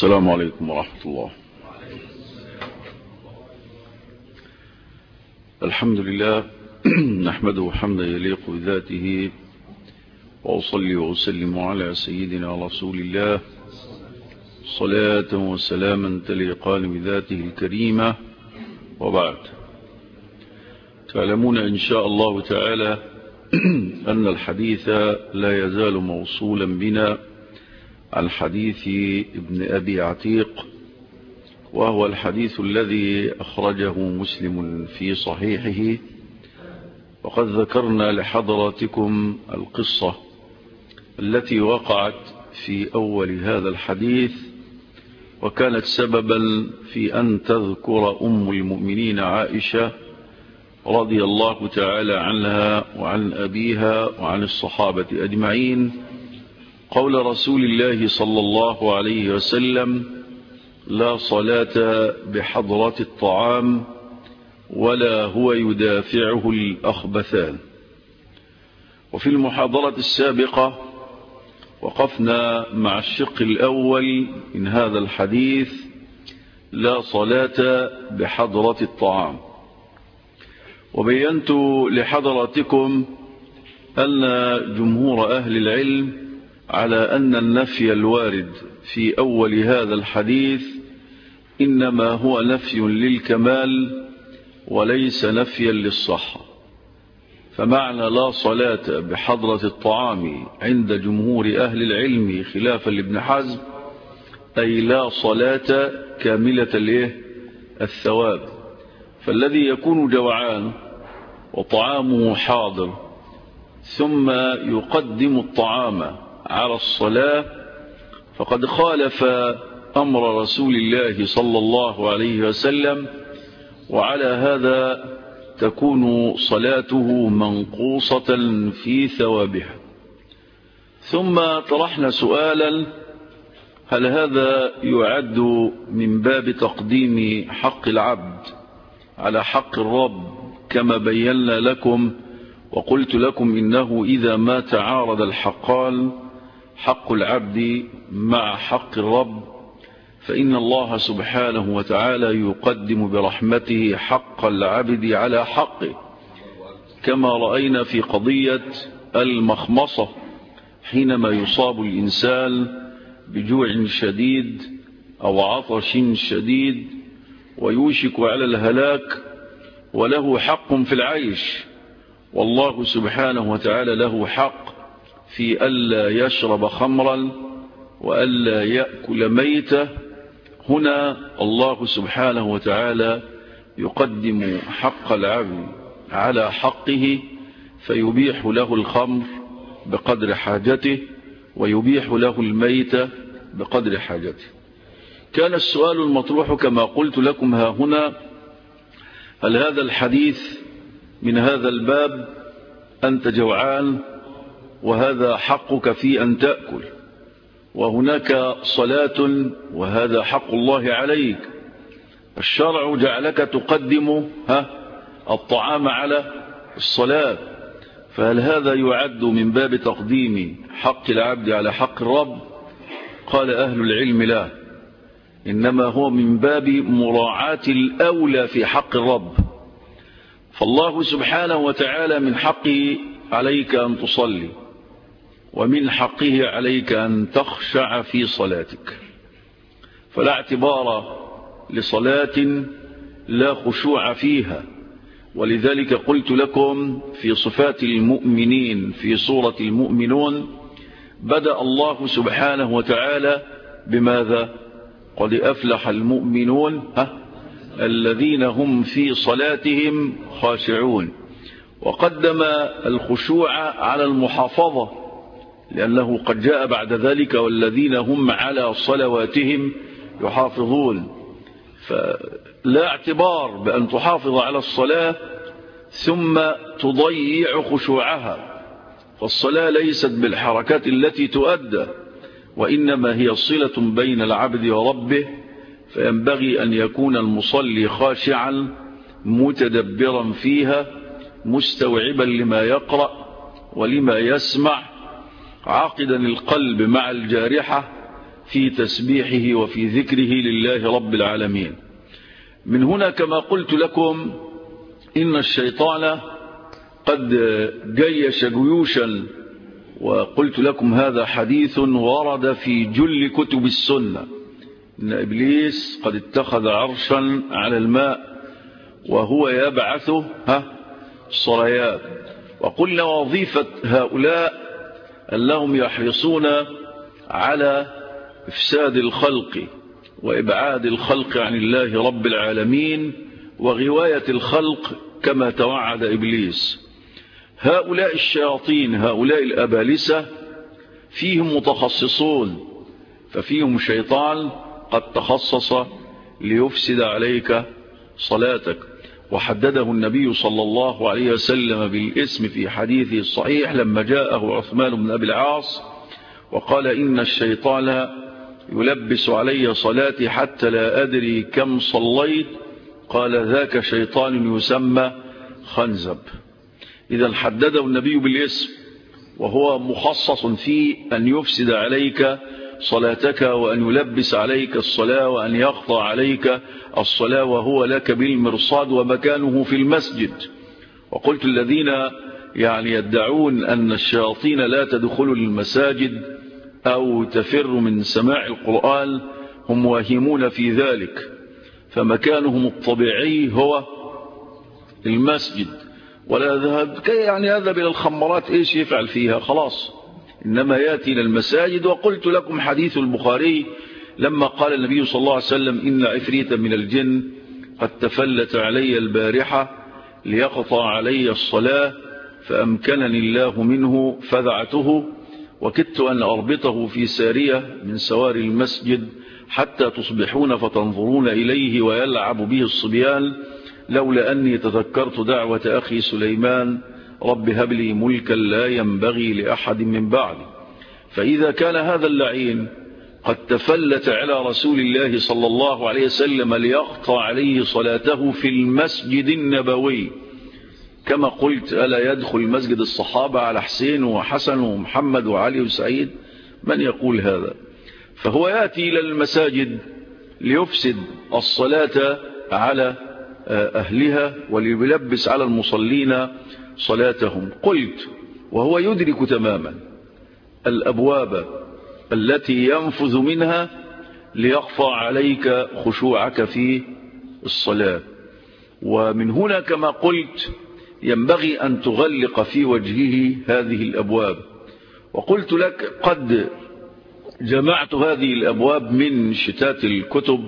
السلام عليكم ورحمة الله. الحمد لله نحمده حمدا يليق بذاته، وأصلي وأسلم على سيدنا رسول الله صلاة وسلاما تليقان بذاته الكريمة، وبعد. تعلمون إن شاء الله تعالى أن الحديث لا يزال موصولا بنا عن حديث ابن أبي عتيق، وهو الحديث الذي أخرجه مسلم في صحيحه. وقد ذكرنا لحضراتكم القصة التي وقعت في أول هذا الحديث، وكانت سببا في أن تذكر أم المؤمنين عائشة رضي الله تعالى عنها وعن أبيها وعن الصحابة أجمعين قول رسول الله صلى الله عليه وسلم: لا صلاة بحضرة الطعام ولا هو يدافعه الأخبثان. وفي المحاضرة السابقة وقفنا مع الشق الأول من هذا الحديث: لا صلاة بحضرة الطعام. وبينت لحضراتكم أن جمهور أهل العلم على أن النفي الوارد في أول هذا الحديث إنما هو نفي للكمال وليس نفيا للصحة. فمعنى لا صلاة بحضرة الطعام عند جمهور أهل العلم خلافا لابن حزم أي لا صلاة كاملة الثواب. فالذي يكون جوعان وطعامه حاضر ثم يقدم الطعام على الصلاة فقد خالف أمر رسول الله صلى الله عليه وسلم، وعلى هذا تكون صلاته منقوصة في ثوابها. ثم طرحنا سؤالا: هل هذا يعد من باب تقديم حق العبد على حق الرب كما بينا لكم وقلت لكم إنه إذا ما تعارض الحقان حق العبد مع حق الرب فإن الله سبحانه وتعالى يقدم برحمته حق العبد على حقه، كما رأينا في قضية المخمصة حينما يصاب الإنسان بجوع شديد أو عطش شديد ويوشك على الهلاك وله حق في العيش، والله سبحانه وتعالى له حق في ألا يشرب خمرا وألا يأكل ميتة. هنا الله سبحانه وتعالى يقدم حق العبد على حقه فيبيح له الخمر بقدر حاجته ويبيح له الميتة بقدر حاجته. كان السؤال المطروح كما قلت لكم ها هنا: هل هذا الحديث من هذا الباب؟ أنت جوعان وهذا حقك في أن تأكل، وهناك صلاة وهذا حق الله عليك. الشرع جعلك تقدم الطعام على الصلاة، فهل هذا يعد من باب تقديم حق العبد على حق الرب؟ قال أهل العلم: لا، إنما هو من باب مراعاة الأولى في حق الرب. فالله سبحانه وتعالى من حقه عليك أن تصلي، ومن حقه عليك أن تخشع في صلاتك، فلا اعتبار لصلاة لا خشوع فيها. ولذلك قلت لكم في صفات المؤمنين في سورة المؤمنون بدأ الله سبحانه وتعالى بماذا؟ قد أفلح المؤمنون الذين هم في صلاتهم خاشعون، وقدم الخشوع على المحافظة لأنه قد جاء بعد ذلك والذين هم على صلواتهم يحافظون. فلا اعتبار بأن تحافظ على الصلاة ثم تضيع خشوعها، فالصلاة ليست بالحركات التي تؤدى، وإنما هي صلة بين العبد وربه، فينبغي أن يكون المصلي خاشعا متدبرا فيها مستوعبا لما يقرأ ولما يسمع، عاقدا القلب مع الجارحة في تسبيحه وفي ذكره لله رب العالمين. من هنا كما قلت لكم إن الشيطان قد جيش جيوشا، وقلت لكم هذا حديث ورد في جل كتب السنة، إن إبليس قد اتخذ عرشا على الماء وهو يبعث الصريات. وقلنا وظيفة هؤلاء أنهم يحرصون على إفساد الخلق وإبعاد الخلق عن الله رب العالمين وغواية الخلق كما توعد إبليس. هؤلاء الشياطين هؤلاء الأبالسة فيهم متخصصون، ففيهم شيطان قد تخصص ليفسد عليك صلاتك، وحدده النبي صلى الله عليه وسلم بالاسم في حديثه الصحيح لما جاءه عثمان بن أبي العاص وقال إن الشيطان يلبس علي صلاتي حتى لا أدري كم صليت، قال ذاك شيطان يسمى خنزب. إذا حدده النبي بالاسم، وهو مخصص في أن يفسد عليك صلاتك وأن يلبس عليك الصلاة وأن يقطع عليك الصلاة، وهو لك بالمرصاد ومكانه في المسجد. وقلت الذين يدعون أن الشياطين لا تدخل المساجد أو تفر من سماع القرآن هم واهمون في ذلك، فمكانهم الطبيعي هو المسجد، ولا ذهب يذهب إلى الخمرات إيش يفعل فيها خلاص، إنما يأتي إلى المساجد. وقلت لكم حديث البخاري لما قال النبي صلى الله عليه وسلم إن عفريتا من الجن قد تفلت علي البارحة ليقطع علي الصلاة فأمكنني الله منه فدعته، وكدت أن أربطه في سارية من سواري المسجد حتى تصبحون فتنظرون إليه ويلعب به الصبيان، لولا أني تذكرت دعوة أخي سليمان رب هب لي ملكا لا ينبغي لأحد من بعدي. فإذا كان هذا اللعين قد تفلت على رسول الله صلى الله عليه وسلم ليقطع عليه صلاته في المسجد النبوي، كما قلت ألا يدخل مسجد الصحابة على حسين وحسن ومحمد وعلي وسعيد؟ من يقول هذا؟ فهو يأتي إلى المساجد ليفسد الصلاة على أهلها وليلبس على المصلين صلاتهم. قلت وهو يدرك تماما الأبواب التي ينفذ منها ليقطع عليك خشوعك في الصلاة. ومن هنا كما قلت ينبغي أن تغلق في وجهه هذه الأبواب. وقلت لك قد جمعت هذه الأبواب من شتات الكتب،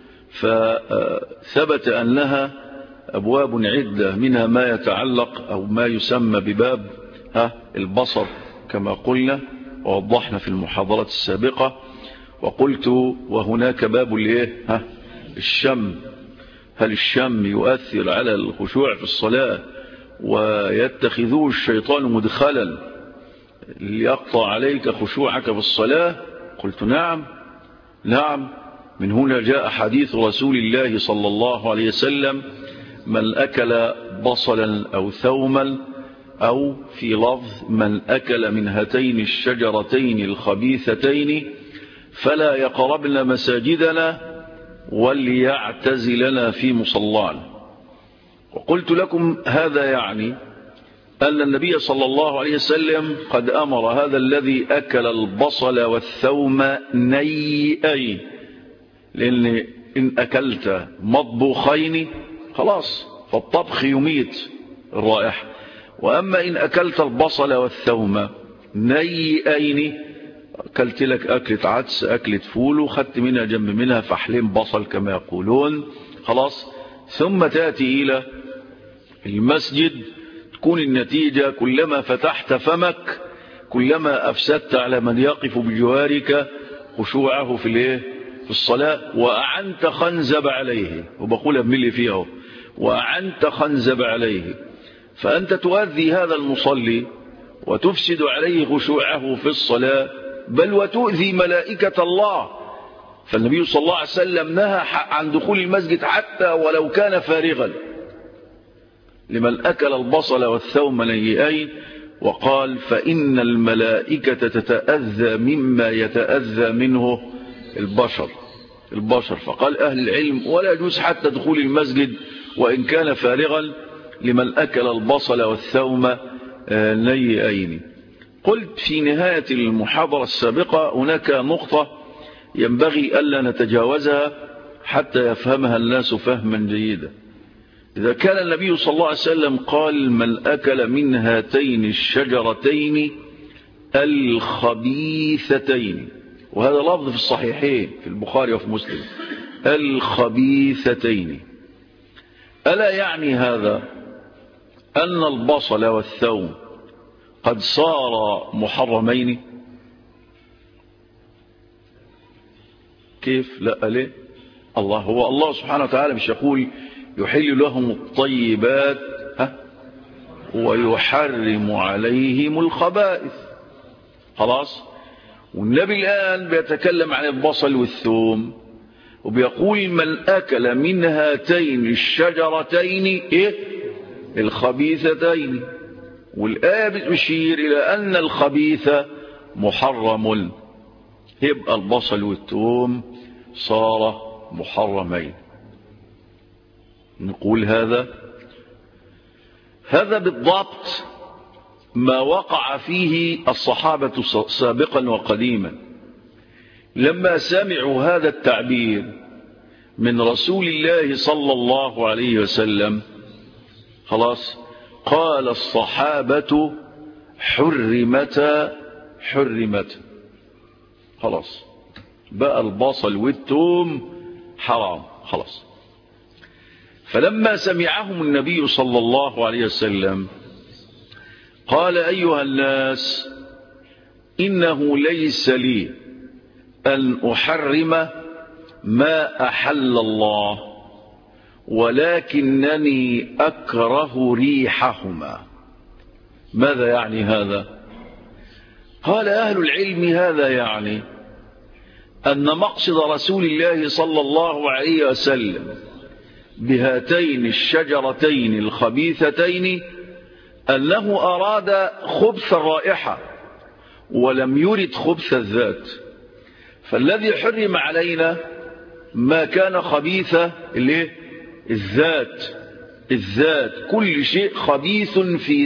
فثبت أنها أبواب عدة، منها ما يتعلق أو ما يسمى بباب البصر كما قلنا ووضحنا في المحاضرات السابقة. وقلت وهناك باب الشم، هل الشم يؤثر على الخشوع في الصلاة ويتخذوه الشيطان مدخلا ليقطع عليك خشوعك في الصلاة؟ قلت نعم. من هنا جاء حديث رسول الله صلى الله عليه وسلم من أكل بصلا أو ثوما، أو في لفظ من أكل من هاتين الشجرتين الخبيثتين فلا يقربن مساجدنا وليعتزلنا في مصلانا. وقلت لكم هذا يعني أن النبي صلى الله عليه وسلم قد أمر هذا الذي أكل البصل والثوم نيئين، لأن إن أكلت مطبوخين خلاص فالطبخ يميت الرائحة، وأما إن أكلت البصل والثوم نيئين، أكلت لك أكلة عدس أكلة فول وخدت منها جنب منها فحلين بصل كما يقولون خلاص، ثم تأتي إلى المسجد، تكون النتيجة كلما فتحت فمك كلما أفسدت على من يقف بجوارك خشوعه في الصلاة، وأعنت خنزب عليه، وبقولها بملي فيه، وأعنت خنزب عليه، فأنت تؤذي هذا المصلي وتفسد عليه خشوعه في الصلاة، بل وتؤذي ملائكة الله. فالنبي صلى الله عليه وسلم نهى عن دخول المسجد حتى ولو كان فارغا لمن أكل البصل والثوم نيئين، وقال فإن الملائكة تتأذى مما يتأذى منه البشر. فقال أهل العلم ولا يجوز حتى دخول المسجد وإن كان فارغا لمن أكل البصل والثوم نيئين. قلت في نهاية المحاضرة السابقة هناك نقطة ينبغي ألا نتجاوزها حتى يفهمها الناس فهما جيدا. إذا كان النبي صلى الله عليه وسلم قال من أكل من هاتين الشجرتين الخبيثتين، وهذا لفظ في الصحيحين في البخاري وفي مسلم، الخبيثتين، ألا يعني هذا أن البصل والثوم قد صار محرمين؟ كيف؟ لا ليه؟ الله سبحانه وتعالى مش يقول يحل لهم الطيبات ويحرم عليهم الخبائث؟ خلاص. والنبي الآن بيتكلم عن البصل والثوم وبيقول من أكل من هاتين الشجرتين الخبيثتين، والآية بتشير إلى أن الخبيث محرم، يبقى البصل والثوم صار محرمين. نقول هذا بالضبط ما وقع فيه الصحابة سابقا وقديما لما سمعوا هذا التعبير من رسول الله صلى الله عليه وسلم. خلاص، قال الصحابة حرمت. خلاص بقى البصل والثوم حرام خلاص. فلما سمعهم النبي صلى الله عليه وسلم قال أيها الناس إنه ليس لي أن أحرم ما أحل الله ولكنني أكره ريحهما. ماذا يعني هذا؟ قال أهل العلم هذا يعني أن مقصد رسول الله صلى الله عليه وسلم بهاتين الشجرتين الخبيثتين أنه أراد خبث الرائحة ولم يرد خبث الذات. فالذي حرم علينا ما كان خبيث الذات، كل شيء خبيث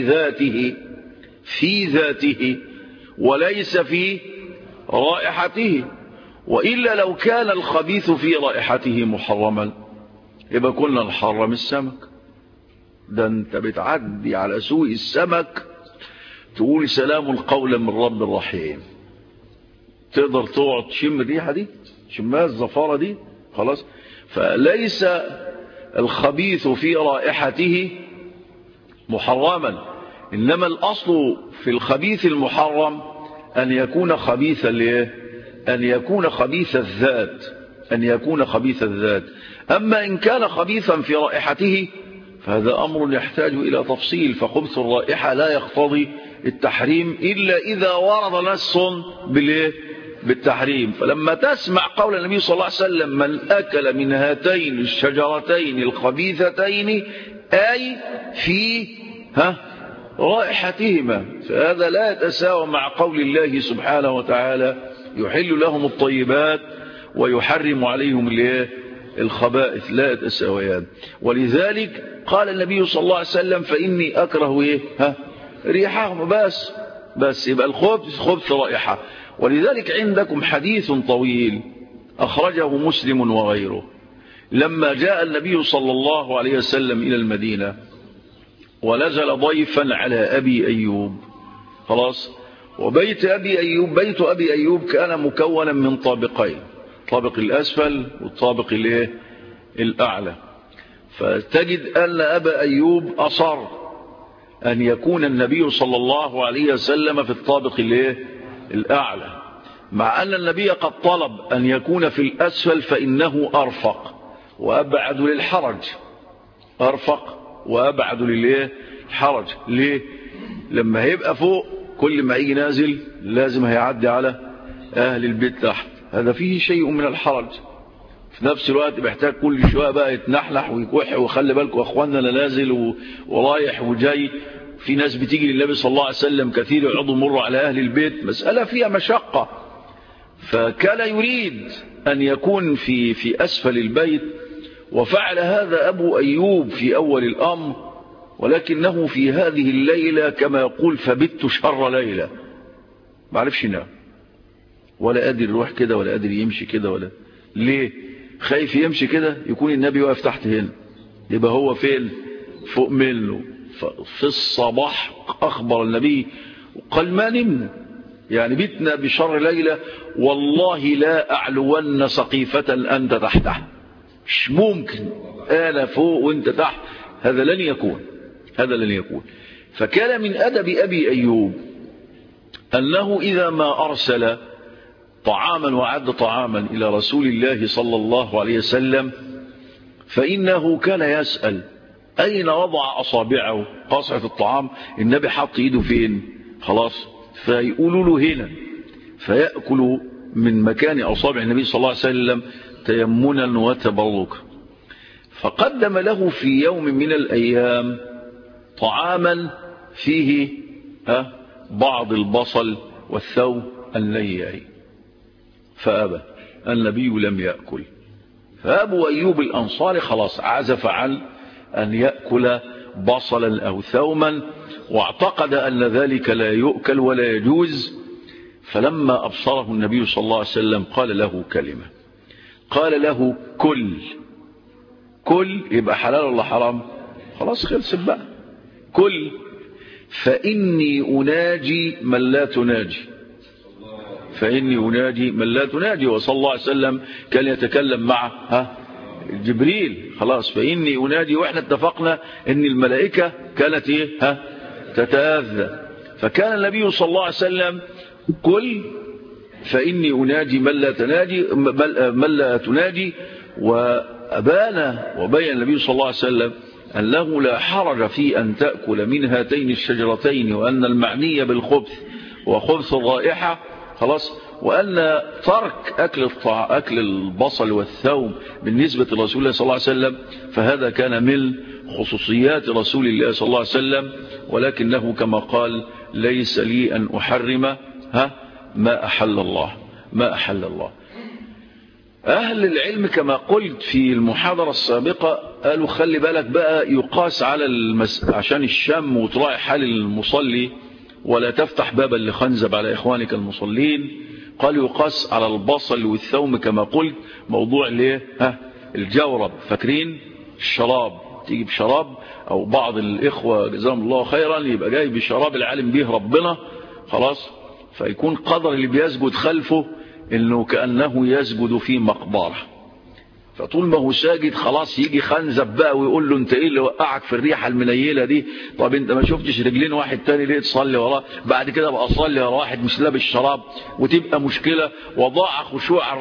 في ذاته وليس في رائحته، وإلا لو كان الخبيث في رائحته محرما يبقى كنا نحرم السمك. ده انت بتعدي على سوق السمك تقول سلام قولا من رب الرحيم، تقدر تقعد تشم الريحة دي، شمها الزفارة دي، خلاص. فليس الخبيث في رائحته محرما، إنما الأصل في الخبيث المحرم أن يكون خبيث الذات. أما إن كان خبيثا في رائحته فهذا أمر يحتاج إلى تفصيل. فخبث الرائحة لا يقتضي التحريم إلا إذا ورد نص بالتحريم. فلما تسمع قول النبي صلى الله عليه وسلم من أكل من هاتين الشجرتين الخبيثتين أي في رائحتهما، فهذا لا يتساوى مع قول الله سبحانه وتعالى يحل لهم الطيبات ويحرم عليهم الخبائث، لا يتساويان. ولذلك قال النبي صلى الله عليه وسلم فإني أكره ريحهم، بس يبقى الخبث رائحة. ولذلك عندكم حديث طويل أخرجه مسلم وغيره لما جاء النبي صلى الله عليه وسلم إلى المدينة ونزل ضيفا على أبي أيوب. خلاص. وبيت أبي أيوب كان مكونا من طابقين، الطابق الأسفل والطابق الأعلى. فتجد أن أبا أيوب أصر أن يكون النبي صلى الله عليه وسلم في الطابق الأعلى، مع أن النبي قد طلب أن يكون في الأسفل فإنه أرفق وأبعد للحرج. ليه؟ لما هيبقى فوق كل ما يجي نازل لازم هيعدي على أهل البيت تحت، هذا فيه شيء من الحرج. في نفس الوقت بيحتاج كل شوية بقى يتنحلح ويكوح، وخلي بالكم أخواننا لا نازل ورايح وجاي. في ناس بتيجي للنبي صلى الله عليه وسلم كثير يقعدوا مروا على أهل البيت، مسألة فيها مشقة. فكان يريد أن يكون في أسفل البيت، وفعل هذا أبو أيوب في أول الأمر، ولكنه في هذه الليلة كما يقول فبت شر ليلة، ما عرفش ينام ولا قادر يروح كده ولا قادر يمشي كده ولا. ليه؟ خايف يمشي كده يكون النبي واقف تحت هنا، يبقى هو فين؟ فوق منه. في الصباح أخبر النبي قال ما نمنا، يعني بتنا بشر ليلة، والله لا أعلون سقيفة أنت تحتها، مش ممكن أنا فوق وأنت تحت، هذا لن يكون، هذا لن يكون. فكان من أدب أبي أيوب أنه إذا ما أرسل طعاما وعد طعاما إلى رسول الله صلى الله عليه وسلم، فإنه كان يسأل أين وضع أصابعه، قاصعة الطعام النبي حط إيده فين، خلاص فيقولوا له هنا، فيأكل من مكان أصابع النبي صلى الله عليه وسلم تيمنا وتبركا. فقدم له في يوم من الأيام طعاما فيه بعض البصل والثوم النيعي، فأبى النبي لم يأكل. فأبو أيوب الأنصاري خلاص عزف عن أن يأكل بصلا أو ثوما، واعتقد أن ذلك لا يؤكل ولا يجوز. فلما أبصره النبي صلى الله عليه وسلم قال له كلمة، قال له كل يبقى حلال ولا حرام؟ خلاص خلصت بقى، كل فإني أناجي من لا تناجي، فإني أناجي من لا تناجي. وصلى الله عليه وسلم كان يتكلم مع جبريل، خلاص فإني أناجي، وإحنا اتفقنا أن الملائكة كانت تتأذى. فكان النبي صلى الله عليه وسلم قل فإني أناجي من لا تناجي. وبين النبي صلى الله عليه وسلم أنه لا حرج في أن تأكل من هاتين الشجرتين، وأن المعني بالخبث وخبث الرائحة خلاص، وأن ترك أكل البصل والثوم بالنسبة لرسول الله صلى الله عليه وسلم فهذا كان من خصوصيات رسول الله صلى الله عليه وسلم، ولكنه كما قال ليس لي أن أحرم ما أحل الله. أهل العلم كما قلت في المحاضرة السابقة قالوا خلي بالك بقى يقاس على عشان الشم وتراعي حال المصلي ولا تفتح بابا لخنزب على إخوانك المصلين. قال يقاس على البصل والثوم كما قلت موضوع الجورب، فاكرين الشراب، تيجي بشراب أو بعض الإخوة جزاهم الله خيرا يبقى جاي بشراب العالم به ربنا خلاص، فيكون قدر اللي بيسجد خلفه إنه كأنه يسجد في مقبرة، فطول ما هو ساجد خلاص يجي خنزب بقى ويقول له انت ايه اللي وقعك في الريحة المنيلة دي؟ طب انت ما شفتش رجلين واحد تاني ليه تصلي وراه؟ بعد كده بقى صلي ورا واحد مش لابس شراب وتبقى مشكلة. وضاع خشوع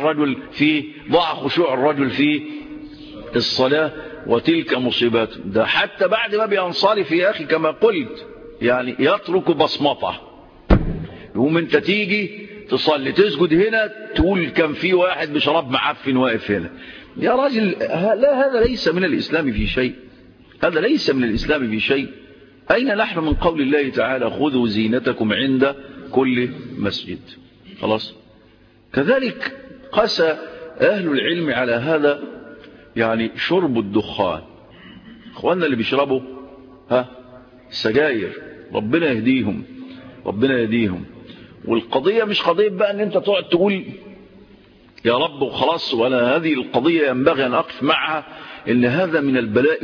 الرجل في الصلاة وتلك مصيبات. ده حتى بعد ما بينصرف يا أخي كما قلت يعني يترك بصمته، يقوم انت تيجي تصلي تسجد هنا تقول كان في واحد بشراب معفن واقف هنا. يا راجل لا، هذا ليس من الإسلام في شيء، هذا ليس من الإسلام في شيء. أين نحن من قول الله تعالى خذوا زينتكم عند كل مسجد؟ خلاص. كذلك قاس أهل العلم على هذا يعني شرب الدخان. اخواننا اللي بيشربوا سجاير ربنا يهديهم. والقضية مش قضية بقى ان انت تقعد تقول يا رب وخلاص، ولا هذه القضية ينبغي ان اقف معها، ان هذا من البلاء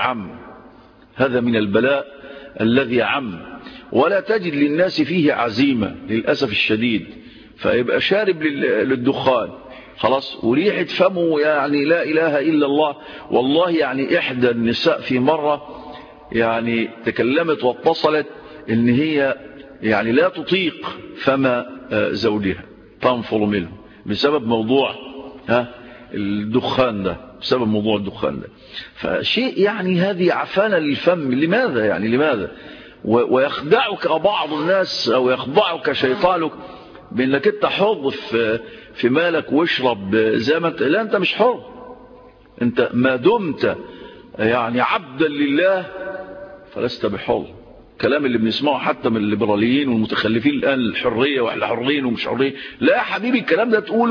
الذي عم، ولا تجد للناس فيه عزيمة للأسف الشديد، فيبقى شارب للدخان خلاص وريحة فمه يعني لا إله إلا الله. والله يعني إحدى النساء في مرة يعني تكلمت واتصلت إن هي يعني لا تطيق فم زوجها تنفر منه بسبب موضوع الدخان ده، بسبب موضوع الدخان ده. فشيء يعني هذه عفانة للفم. لماذا ويخدعك بعض الناس أو يخدعك شيطانك بأنك انت حر في مالك واشرب زي ما انت. لا، انت مش حر، انت ما دمت يعني عبدا لله فلست بحر. الكلام اللي بنسمعه حتى من الليبراليين والمتخلفين الآن، الحرية واحنا حرين ومش حرين، لا يا حبيبي الكلام ده تقوله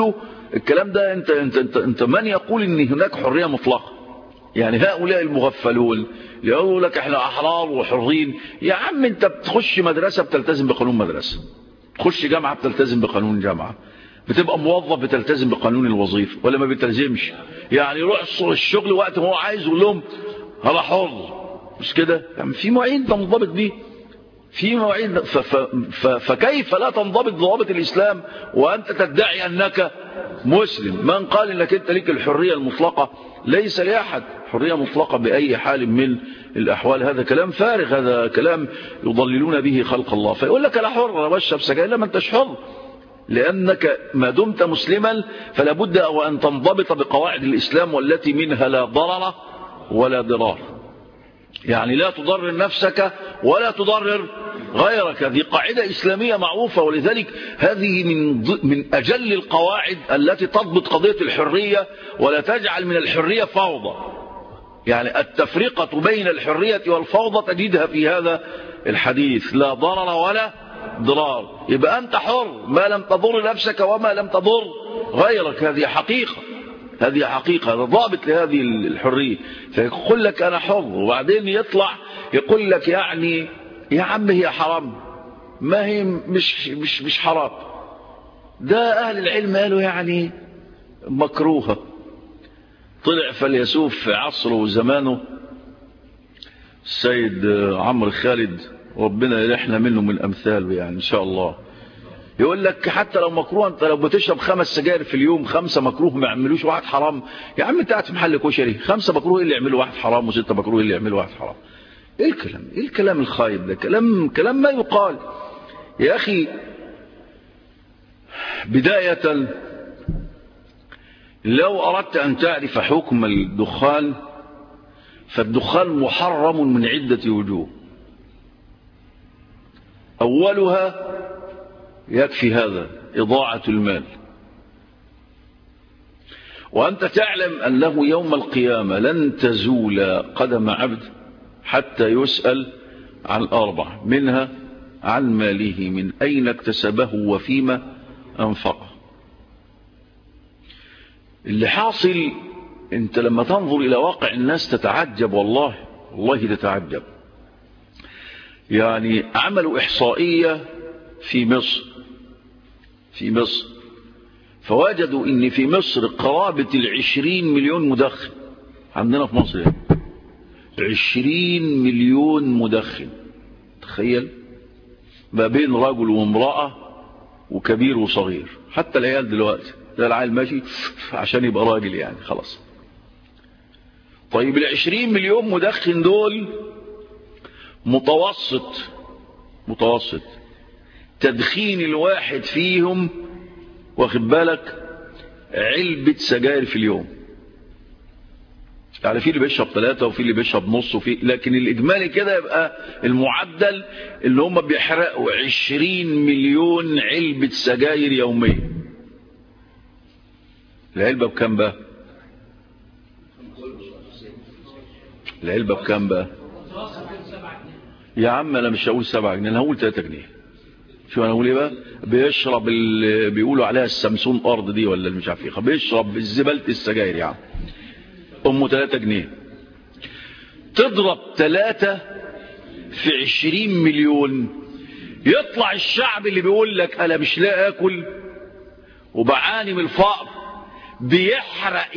الكلام ده انت من يقول ان هناك حرية مطلقة؟ يعني هؤلاء المغفلون يقولوا لك احنا احرار وحرين. يا عم انت بتخش مدرسة بتلتزم بقانون مدرسة، تخش جامعة بتلتزم بقانون جامعة، بتبقى موظف بتلتزم بقانون الوظيفة ولا ما بتلتزمش؟ يعني يروح الشغل وقت ما هو عايز يقول لهم انا حر، مش كده؟ يعني في مواعيد تنضبط بيه، في مواعيد. فكيف لا تنضبط ضوابط الإسلام وأنت تدعي أنك مسلم؟ من قال أنك أنت لك الحرية المطلقة؟ ليس لأحد حرية مطلقة بأي حال من الأحوال. هذا كلام فارغ، هذا كلام يضللون به خلق الله. فيقول لك أنا حر، أنا بشرب سجاير. لا، ما أنتش حر، لأنك ما دمت مسلما فلا بد أن تنضبط بقواعد الإسلام، والتي منها لا ضرر ولا ضرار. يعني لا تضرر نفسك ولا تضرر غيرك. هذه قاعدة إسلامية معروفة، ولذلك هذه من أجل القواعد التي تضبط قضية الحرية، ولا تجعل من الحرية فوضى. يعني التفرقة بين الحرية والفوضى تجدها في هذا الحديث، لا ضرر ولا ضرار. يبقى أنت حر ما لم تضر نفسك وما لم تضر غيرك. هذه حقيقة، هذه حقيقة، هذا ضابط لهذه الحرية. فيقول لك أنا حر، وبعدين يطلع يقول لك يعني يا عم هي حرام، ما هي مش حرام. ده أهل العلم قالوا يعني مكروهة. طلع فيلسوف في عصره وزمانه السيد عمرو خالد، ربنا يرحنا منه من أمثاله يعني إن شاء الله. يقول لك حتى لو مكروه، انت لو بتشرب 5 سجاير في اليوم، 5 مكروه ما يعملوش واحد حرام. يا عم انت قاعد في محل كشري، 5 مكروه ايه اللي يعملوا واحد حرام، و6 مكروه ايه اللي يعملوا واحد حرام؟ ايه الكلام؟ ايه الكلام الخايب ده؟ كلام ما يقال. يا اخي بداية لو اردت ان تعرف حكم الدخان، فالدخان محرم من عدة وجوه. اولها يكفي هذا إضاعة المال. وأنت تعلم أنه يوم القيامة لن تزول قدم عبد حتى يسأل عن 4 منها عن ماله، من أين اكتسبه وفيما أنفقه. اللي حاصل أنت لما تنظر إلى واقع الناس تتعجب، والله تتعجب. يعني عملوا إحصائية في مصر فوجدوا ان في مصر قرابة 20 مليون مدخن. عندنا في مصر 20 مليون مدخن. تخيل، ما بين رجل وامرأة وكبير وصغير، حتى العيال دلوقتي ده العيال ماشي عشان يبقى راجل يعني خلاص. طيب 20 مليون مدخن دول متوسط تدخين الواحد فيهم، واخد بالك، علبة سجاير في اليوم. يعني في اللي بيشرب 3 وفي اللي بيشرب نص، لكن الإجمالي كده يبقى المعدل اللي هم بيحرقوا 20 مليون علبة سجاير يوميا. العلبة بكام بقى؟ يا عم أنا مش هقول 7 جنيه، أنا هقول 3 جنيه. شو انا اقول ايه بقى؟ بيشرب اللي بيقولوا عليها السمسون ارض دي ولا مش عارف ايه، بيشرب الزبالة السجاير يعني امه 3 جنيه. تضرب 3 في 20 مليون، يطلع الشعب اللي بيقول لك انا مش لاقي اكل وبعاني من الفقر بيحرق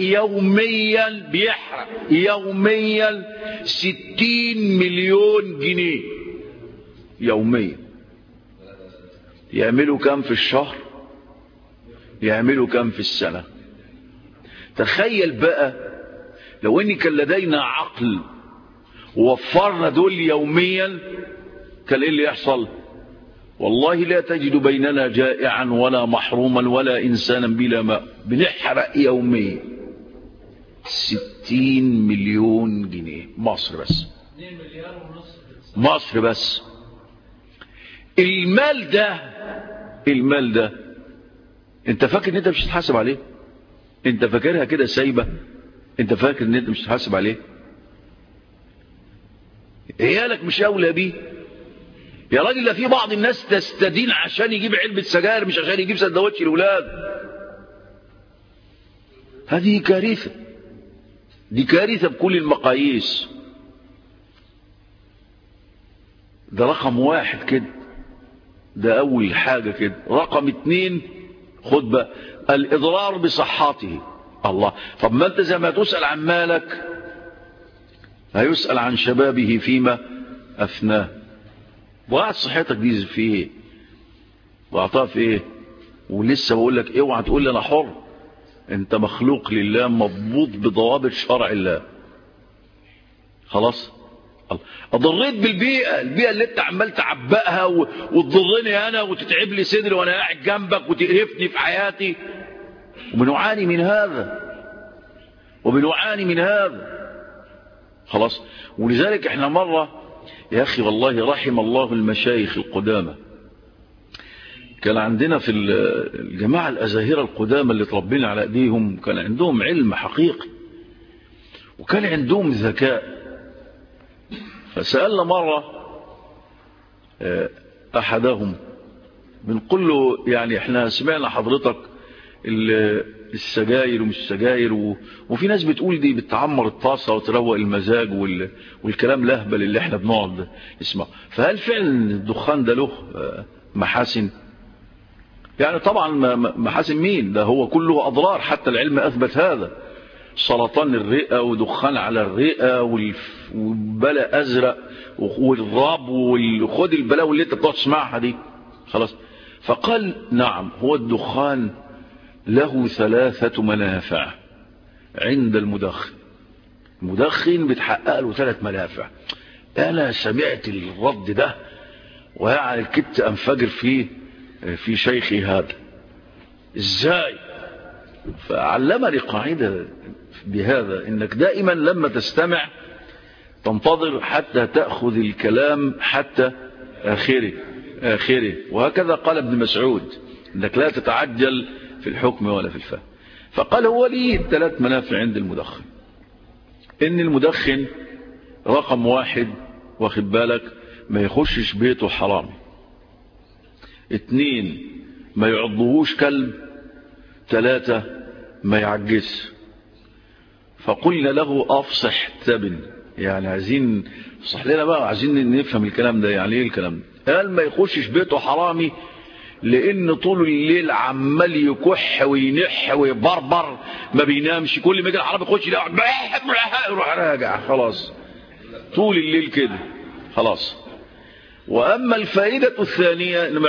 يوميا 60 مليون جنيه يوميا. يعملوا كم في الشهر؟ يعملوا كم في السنة؟ تخيل بقى لو ان كان لدينا عقل ووفرنا دول يوميا، كان ايه اللي يحصل؟ والله لا تجد بيننا جائعا ولا محروما ولا انسانا بلا ماء. بنحرق يوميا 60 مليون جنيه. مصر بس، 2 مليار ونص مصر بس. المال ده انت فاكر ان انت مش هتحاسب عليه؟ انت فاكرها كده سايبه؟ انت فاكر ان انت مش هتحاسب عليه؟ عيالك مش اولى بيه يا راجل؟ ده في بعض الناس تستدين عشان يجيب علبة سجاير مش عشان يجيب سندوتش الاولاد. هذه كارثة، دي كارثة بكل المقاييس. ده رقم واحد كده، ده أول حاجة كده. رقم 2 خد بقى الإضرار بصحته. الله، طب ما أنت زي ما تسأل عن مالك هيسأل عن شبابه فيما أفناه. ضاعت صحتك دي في إيه؟ ضاعتها في إيه؟ ولسه بقول لك اوعى تقول لي أنا حر. أنت مخلوق لله مضبوط بضوابط شرع الله. خلاص؟ اضريت بالبيئة، البيئة اللي انت عمال تعبقها وتضرني انا وتتعب لي صدري وانا قاعد جنبك وتقرفني في حياتي. وبنعاني من هذا خلاص. ولذلك احنا مرة يا اخي والله رحم الله المشايخ القدامى، كان عندنا في الجماعة الازاهرة القدامى اللي تربينا على ايديهم، كان عندهم علم حقيقي وكان عندهم ذكاء. فسألنا مرة أحدهم بنقول له يعني احنا سمعنا حضرتك السجاير ومش سجاير وفي ناس بتقول دي بتعمر الطاسة وتروق المزاج والكلام لهبل اللي احنا بنقعد نسمعه. فهل فعلا الدخان ده له محاسن؟ يعني طبعا محاسن مين؟ ده هو كله أضرار، حتى العلم أثبت هذا. سرطان الرئة ودخان على الرئة والبلاء أزرق والراب وخد البلاء اللي انت بتقعد تسمعها دي. خلاص. فقال نعم، هو الدخان له 3 منافع عند المدخن. المدخن بتحقق له 3 منافع. انا سمعت الرد ده ويعني كدت انفجر في شيخي هذا. ازاي؟ فعلمني قاعدة بهذا، انك دائما لما تستمع تنتظر حتى تأخذ الكلام حتى آخره. وهكذا قال ابن مسعود، انك لا تتعجل في الحكم ولا في الفهم. فقال هو لي 3 منافع عند المدخن. ان المدخن رقم 1 واخد بالك ما يخشش بيته حرامي. 2 ما يعضهوش كلب. 3 ما يعجز. فقلنا له افصح تبن، يعني عايزين صح لنا بقى، عايزين نفهم الكلام ده يعني ايه الكلام ده. قال ما يخشش بيته حرامي لان طول الليل عمال يكح وينح ويبربر ما بينامش، كل ما يجي الحرامي يخش يروح راجع خلاص طول الليل كده خلاص. واما الفائدة الثانية ان ما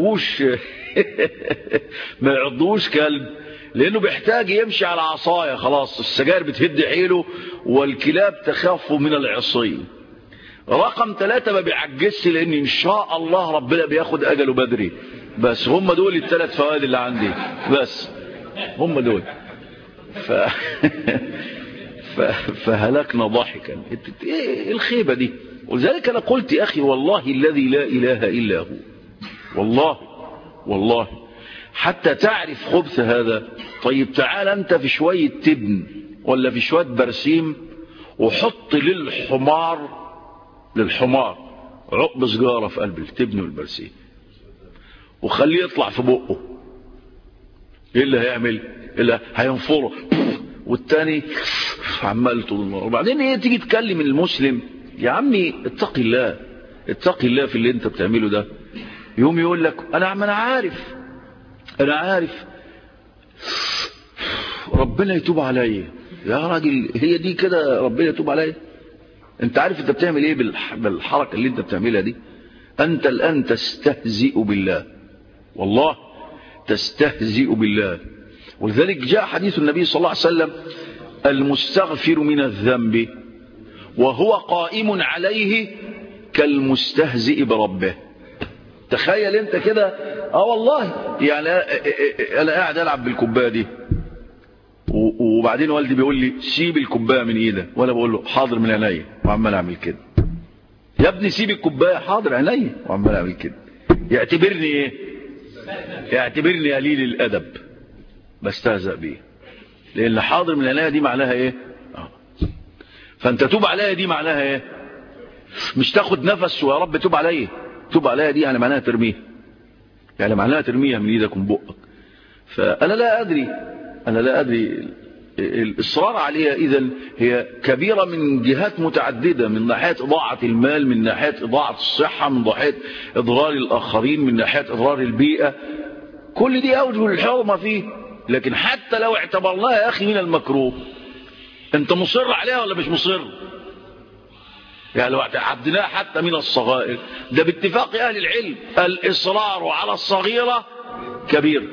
يعضوش كلب، لانه بيحتاج يمشي على عصاية خلاص، السجاير بتهد حيله والكلاب تخاف من العصي. رقم 3 ما بيعجزش لان ان شاء الله ربنا بياخد اجله بدري. بس هم دول ال3 فوائد اللي عندي، بس هم دول. فهلكنا ضاحكا. ايه الخيبة دي؟ ولذلك انا قلت يا اخي والله الذي لا اله الا هو، والله حتى تعرف خبث هذا. طيب تعال انت في شوية تبن ولا في شوية برسيم وحط للحمار عقب سجارة في قلب التبن والبرسيم وخليه يطلع في بقه، ايه اللي هيعمل؟ اللي هينفره والتاني عمال طول النهار. وبعدين ايه تيجي تكلم المسلم يا عمي اتق الله في اللي انت بتعمله ده، يوم يقول لك انا عارف ربنا يتوب عليا. يا راجل هي دي كده ربنا يتوب عليا؟ انت عارف انت بتعمل ايه بالحركة اللي انت بتعملها دي؟ انت الان تستهزئ بالله، والله تستهزئ بالله. ولذلك جاء حديث النبي صلى الله عليه وسلم المستغفر من الذنب وهو قائم عليه كالمستهزئ بربه. تخيل انت كده. والله يعني انا قاعد العب بالكوبايه دي وبعدين والدي بيقول لي سيب الكوبايه من ايدك، وانا بقول له حاضر من عينيا وعمال اعمل كده. يا ابني سيب الكوبايه، حاضر عينيا وعمال اعمل كده. يعتبرني ايه؟ يعتبرني قليل الادب، بستهزأ بيه. لان حاضر من عينيا دي معناها ايه؟ فانت توب عليا دي معناها ايه؟ مش تاخد نفس ويا رب توب عليا. توب عليا دي يعني معناها ترميها، يعني معناها ترميها من ايدك ومن بقك. فانا لا ادري الإصرار عليها إذن هي كبيرة من جهات متعددة، من ناحية إضاعة المال، من ناحية إضاعة الصحة، من ناحية إضرار الآخرين، من ناحية إضرار البيئة. كل دي أوجه الحرمة فيه. لكن حتى لو اعتبرناها يا أخي من المكروه، أنت مصر عليها ولا مش مصر؟ يعني لو عدناها حتى من الصغائر، ده باتفاق أهل العلم الإصرار على الصغيرة كبير.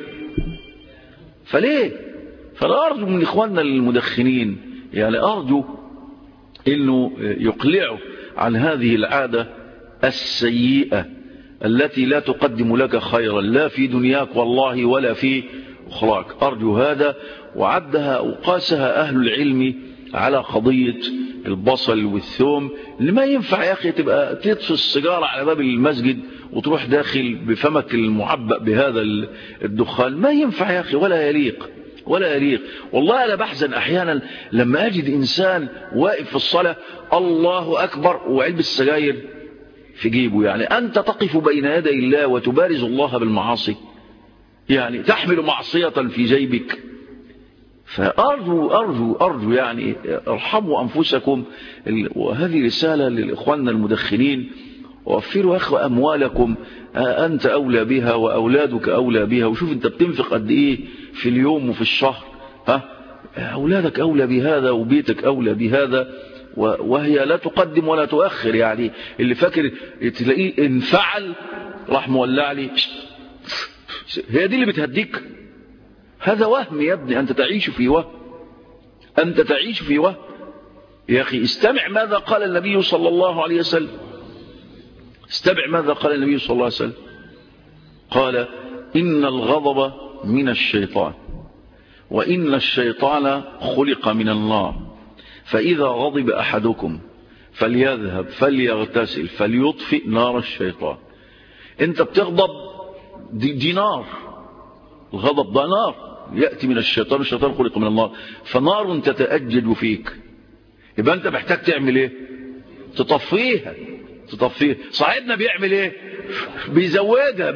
فليه؟ فلا أرجو من إخواننا المدخنين، يعني أرجو إنه يقلعوا عن هذه العادة السيئة التي لا تقدم لك خيرا لا في دنياك والله ولا في أخراك. أرجو هذا. وعدها وقاسها أهل العلم على قضية البصل والثوم، اللي ما ينفع يا أخي تبقى تطفي السيجارة على باب المسجد وتروح داخل بفمك المعبأ بهذا الدخان. ما ينفع يا أخي، ولا يليق ولا يليق. والله أنا بحزن أحيانا لما أجد إنسان واقف في الصلاة الله أكبر وعلب السجاير في جيبه. يعني أنت تقف بين يدي الله وتبارز الله بالمعاصي، يعني تحمل معصية في جيبك. فأرجو أرجو أرجو يعني ارحموا أنفسكم. وهذه رسالة للإخواننا المدخنين، ووفروا أخوة أموالكم، أنت أولى بها وأولادك أولى بها. وشوف أنت بتنفق قد إيه في اليوم وفي الشهر، أولادك أولى بهذا وبيتك أولى بهذا. وهي لا تقدم ولا تؤخر. يعني اللي فاكر تلاقيه انفعل راح مولع لي، هي دي اللي بتهديك؟ هذا وهم يا ابني، أنت تعيش في وهم، أنت تعيش في وهم. يا أخي استمع ماذا قال النبي صلى الله عليه وسلم، استمع ماذا قال النبي صلى الله عليه وسلم. قال إن الغضب من الشيطان، وإن الشيطان خلق من النار، فإذا غضب أحدكم فليذهب فليغتسل فليطفئ نار الشيطان. أنت بتغضب، دي نار. الغضب ده نار يأتي من الشيطان، الشيطان خلق من النار، فنار تتأجج فيك. يبقى أنت محتاج تعمل إيه؟ تطفيها. صاحبنا بيعمل إيه؟ بيزودها،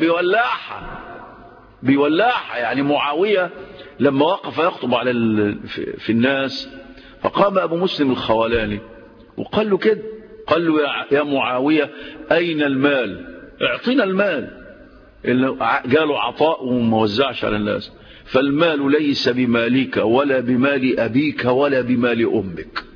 بيولعها. يعني معاوية لما وقف يخطب على في الناس، فقام أبو مسلم الخولاني وقال له كده، قال له يا معاوية أين المال؟ اعطينا المال. قالوا عطاء وما وزعش على الناس. فالمال ليس بمالك ولا بمال أبيك ولا بمال أمك.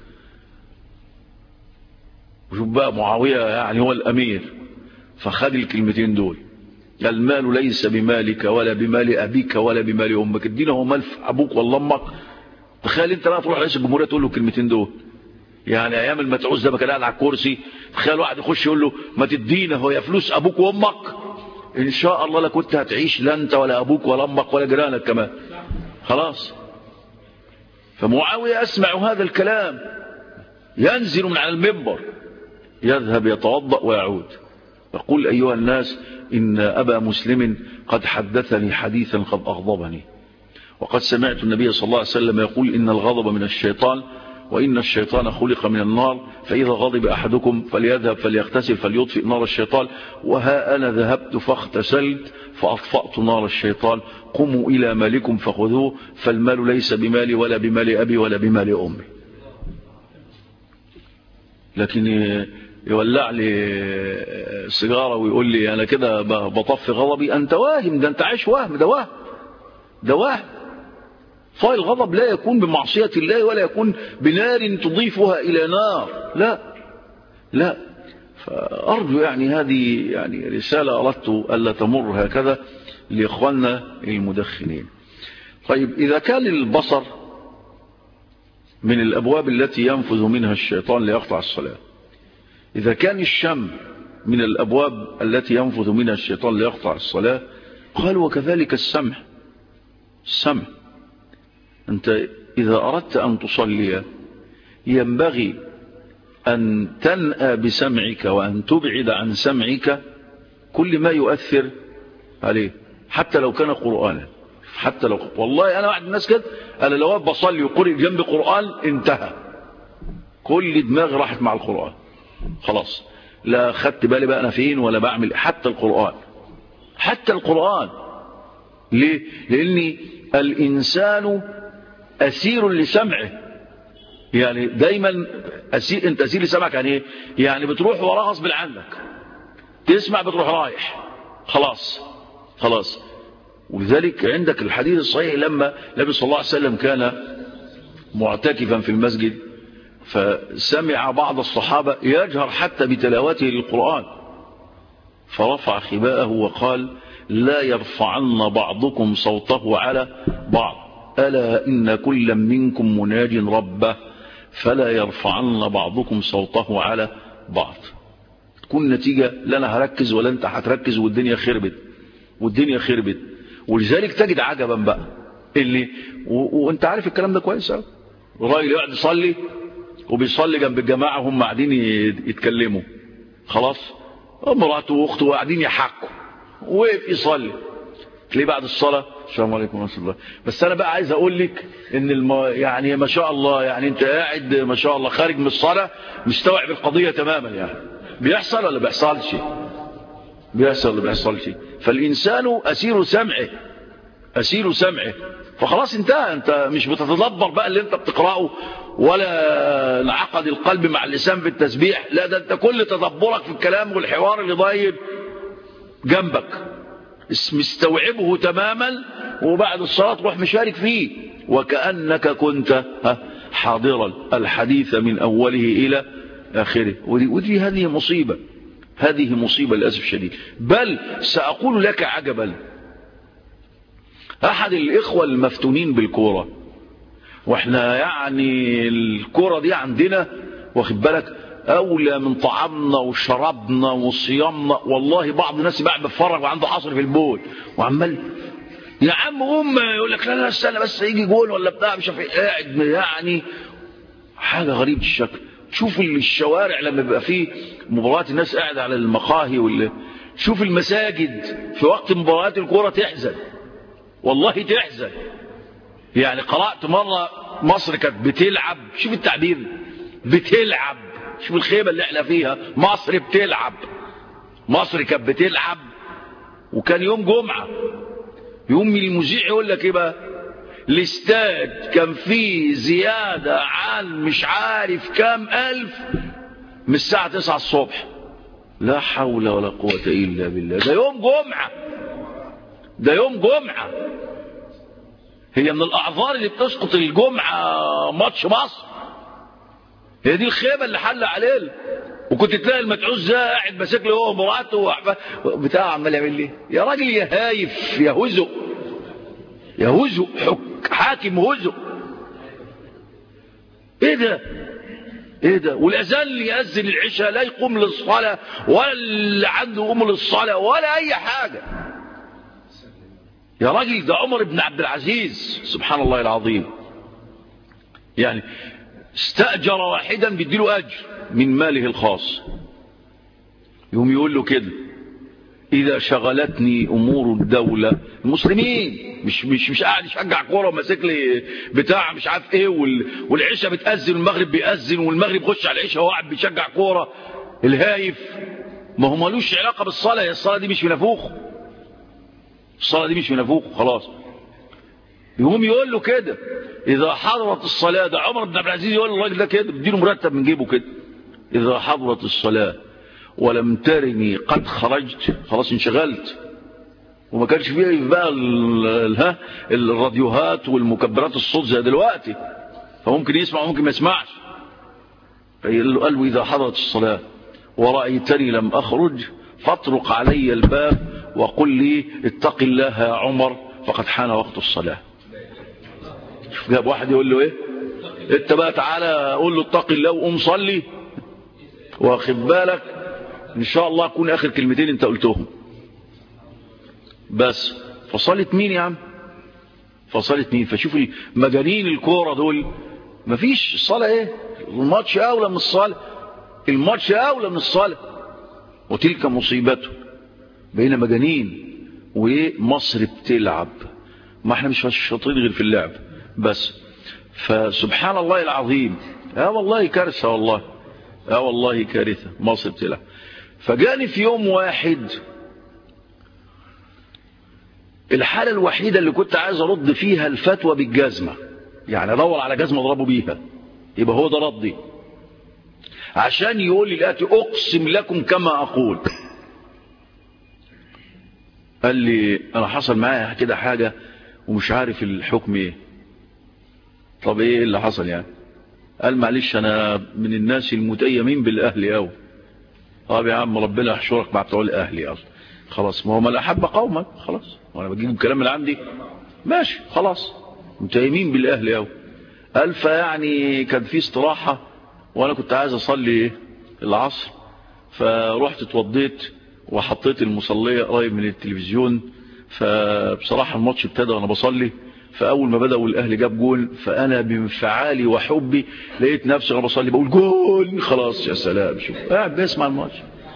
وشوف بقى معاوية يعني هو الأمير، فخد الكلمتين دول، المال ليس بمالك ولا بمال أبيك ولا بمال أمك. الدين هو مال أبوك ولا أمك. تخيل انت لا تروح رئيس الجمهورية تقول له الكلمتين دول. يعني ايام المتعوز ده كان قاعد على الكرسي، تخيل واحد يخش يقول له ما تدينا هو يا فلوس ابوك وامك، ان شاء الله لا كنت هتعيش لا انت ولا ابوك ولا امك ولا جيرانك كمان. خلاص. فمعاوية اسمع هذا الكلام ينزل من على المنبر، يذهب يتوضأ ويعود، يقول أيها الناس إن أبا مسلم قد حدثني حديثا قد أغضبني، وقد سمعت النبي صلى الله عليه وسلم يقول إن الغضب من الشيطان، وإن الشيطان خلق من النار، فإذا غضب أحدكم فليذهب فليغتسل فليطفئ نار الشيطان، وها أنا ذهبت فاغتسلت فأطفأت نار الشيطان، قوموا إلى مالكم فخذوه، فالمال ليس بمالي ولا بمال أبي ولا بمال أمي. لكن يولع لي سيجارة ويقول لي أنا كده بطفي غضبي، أنت واهم، ده أنت عايش وهم، ده وهم. فالغضب لا يكون بمعصية الله ولا يكون بنار تضيفها إلى نار، لا. فأرجو يعني هذه يعني رسالة أردت ألا تمر هكذا لإخواننا المدخنين. طيب إذا كان البصر من الأبواب التي ينفذ منها الشيطان ليقطع الصلاة، إذا كان الشم من الأبواب التي ينفذ منها الشيطان ليقطع الصلاة، قال وكذلك السمع. أنت إذا أردت أن تصلي ينبغي أن تنأى بسمعك وأن تبعد عن سمعك كل ما يؤثر عليه، حتى لو كان قرآنا. حتى لو والله أنا واحد الناس كده، أنا لو بصلي وقرئ جنب قرآن انتهى، كل دماغ راحت مع القرآن خلاص، لا خدت بالي بقى أنا فين ولا بعمل. حتى القرآن ليه؟ لأن الإنسان أسير لسمعه. يعني دايما انت أسير لسمعك. يعني ايه؟ يعني بتروح وراه غصب عنك، تسمع بتروح رايح، خلاص. ولذلك عندك الحديث الصحيح لما النبي صلى الله عليه وسلم كان معتكفا في المسجد، فسمع بعض الصحابة يجهر حتى بتلاوته للقرآن، فرفع خباءه وقال: لا يرفعن بعضكم صوته على بعض، ألا إن كل منكم مناج ربه، فلا يرفعن بعضكم صوته على بعض. تكون نتيجة لا أنا هركز ولا أنت هتركز، والدنيا خربت. ولذلك تجد عجبا بقى اللي وانت عارف الكلام ده كويس قوي، الراجل يقعد يصلي وبيصلي جنب الجماعة هم قاعدين يتكلموا، خلاص مراته واخته قاعدين يحكوا، وقف يصلي، تلاقيه بعد الصلاة: السلام عليكم ورحمة الله. بس انا بقى عايز اقول لك ان يعني ما شاء الله، يعني انت قاعد ما شاء الله خارج من الصلاة مستوعب القضية تماما. يعني بيحصل ولا بيحصلش؟ بيحصل. فالإنسان أسير سمعه. فخلاص انت مش بتتدبر بقى اللي انت بتقرأه، ولا انعقد القلب مع اللسان في التسبيح، لا ده انت كل تدبرك في الكلام والحوار اللي ضاير جنبك مستوعبه تماما، وبعد الصلاة تروح مشارك فيه وكأنك كنت حاضرا الحديث من أوله إلى آخره. ودي هذه مصيبة للأسف الشديد. بل سأقول لك عجبا، أحد الإخوة المفتونين بالكورة، وإحنا يعني الكورة دي عندنا واخد بالك أولى من طعامنا وشرابنا وصيامنا. والله بعض الناس بقى بيتفرج وعنده حصر في البول وعمال يا عم يقول لك لا استنى بس يجي جول ولا بتاع مش عارف قاعد، يعني حاجة غريبة الشكل. شوف الشوارع لما بيبقى فيه مباريات الناس قاعدة على المقاهي، شوف المساجد في وقت مباريات الكورة تحزن، والله تحزن. يعني قرأت مرة مصر كانت بتلعب، شوف التعبير، بتلعب، شوف الخيبة اللي احنا فيها، مصر كانت بتلعب وكان يوم جمعة، يوم المذيع يقول لك ايه بقى؟ الاستاد كان فيه زيادة عن مش عارف كام ألف من الساعة 9 الصبح. لا حول ولا قوة إلا بالله. ده يوم جمعة. هي من الأعذار اللي بتسقط الجمعة ماتش مصر. هي دي الخيبة اللي حل علينا. وكنت تلاقي المتعوز ده قاعد ماسك له هو مراته بتاع عمال يعمل ليه؟ يا راجل يا هايف يا هزو حاكم هزو. ايه ده؟ والاذان اللي يأذن العشاء لا يقوم للصلاة، ولا اللي عنده يقوم للصلاة، ولا اي حاجة. يا راجل ده عمر بن عبد العزيز سبحان الله العظيم، يعني استأجر واحدا بيديله أجر من ماله الخاص، يوم يقول له كده: إذا شغلتني أمور الدولة المسلمين، مش قاعد يشجع كورة وماسك لي بتاع مش عارف إيه، والعشاء بتأذن والمغرب بيأذن والمغرب يخش على العشاء وهو قاعد بيشجع كورة. الهايف ما هو مالوش علاقة بالصلاة، هي الصلاة دي مش في نافوخه، خلاص. يقوم يقول له كده: إذا حضرت الصلاة. ده عمر بن عبد العزيز يقول الراجل ده كده، بديله مرتب من جيبه كده: إذا حضرت الصلاة ولم ترني قد خرجت، خلاص انشغلت. وما كانش فيه بقى الراديوهات والمكبرات الصوت زي دلوقتي، فممكن يسمع وممكن ما يسمعش. قال له: إذا حضرت الصلاة ورأيتني لم أخرج فاطرق علي الباب وقل لي اتق الله يا عمر فقد حان وقت الصلاة. شوف جاب واحد يقول له ايه؟ انت بقى تعالى قول له اتق الله وقوم صلي، واخد بالك ان شاء الله اكون اخر كلمتين انت قلتهم بس. فصلت مين يا عم؟ فصلت مين؟ فشوف مجانين الكوره دول، مفيش صلاه. ايه الماتش اولى من الصلاه، وتلك مصيبته بين مجانين. وايه مصر بتلعب، ما احنا مش شاطرين غير في اللعب بس. فسبحان الله العظيم، والله كارثه، والله كارثه، مصر بتلعب. فجاني في يوم واحد الحالة الوحيدة اللي كنت عايز ارد فيها الفتوى بالجزمة، يعني ادور على جزمة اضربه بيها، يبقى هو ده ردي، عشان يقول لي الآتي اقسم لكم كما اقول. قال لي انا حصل معايا كده حاجة ومش عارف الحكم ايه. طب ايه اللي حصل يعني؟ قال معلش انا من الناس المتيمين بالاهل قوي. طب يا عم ربنا يحشرك مع بتوع الاهل يلا خلاص، ما هو من احب قومك خلاص، وانا بجيب الكلام اللي عندي ماشي خلاص، متيمين بالاهل قوي. قال فيعني كان في استراحة وانا كنت عايز اصلي العصر، فروحت اتوضيت وحطيت المصلية قريب من التلفزيون، فبصراحة الماتش ابتدى وانا بصلي، فاول ما بدأوا الاهل جاب جول، فانا بانفعالي وحبي لقيت نفسي وانا بصلي بقول جول خلاص. يا سلام، شوف قاعد بيسمع الماتش.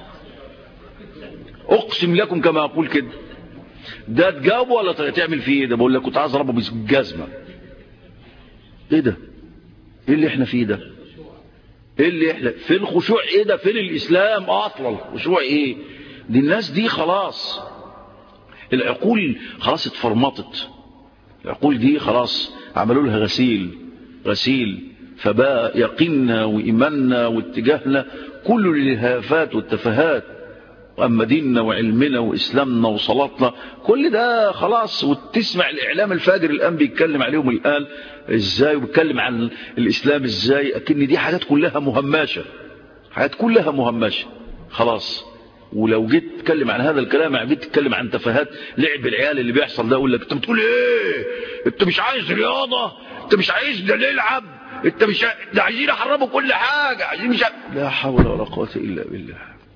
اقسم لكم كما اقول كده. ده تجاوبه ولا تعمل فيه ايه؟ ده بقول لك كنت عايز اضربه بالجزمه. ايه ده؟ ايه اللي احنا فيه ده؟ ايه اللي احنا في الخشوع؟ ايه ده؟ فين الاسلام اصلا؟ الخشوع ايه؟ دي الناس دي خلاص العقول خلاص اتفرمطت، العقول دي خلاص عملوا لها غسيل، فبقى يقيننا وإيماننا واتجاهنا كل الالهافات والتفاهات، وأما ديننا وعلمنا وإسلامنا وصلاتنا كل ده خلاص. وتسمع الإعلام الفاجر الآن بيتكلم عليهم الآن إزاي، وبيتكلم عن الإسلام إزاي، أكن دي حاجات كلها مهمشة، حاجات كلها مهمشة خلاص. ولو جيت تتكلم عن هذا الكلام، يعني جيت تتكلم عن تفاهات لعب العيال اللي بيحصل ده، اقول لك انت بتقول ايه؟ انت مش عايز رياضه؟ انت مش عايزنا نلعب؟ انت مش ده عايزين يحرموا كل حاجه، عايزين مش لا حول ولا قوه الا بالله.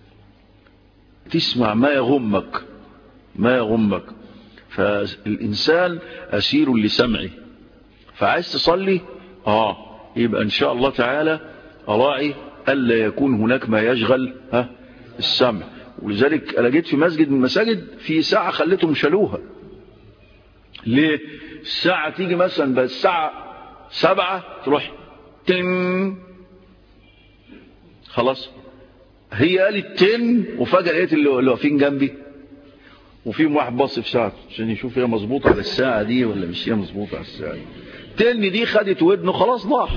تسمع ما يغمك. فالانسان اسير لسمعه، فعايز تصلي يبقى ان شاء الله تعالى اراعي الا يكون هناك ما يشغل السمع. ولذلك انا جيت في مسجد من المساجد في ساعة خليتهم شالوها. ليه؟ الساعة تيجي مثلا بس الساعة 7 تروح تن، خلاص هي قالت تن، وفجأة لقيت اللي واقفين جنبي وفيهم واحد باص في ساعته عشان يشوف هي مظبوطة على الساعة دي ولا مش هي مظبوطة على الساعة دي. تن دي خدت ودنه خلاص ضاع،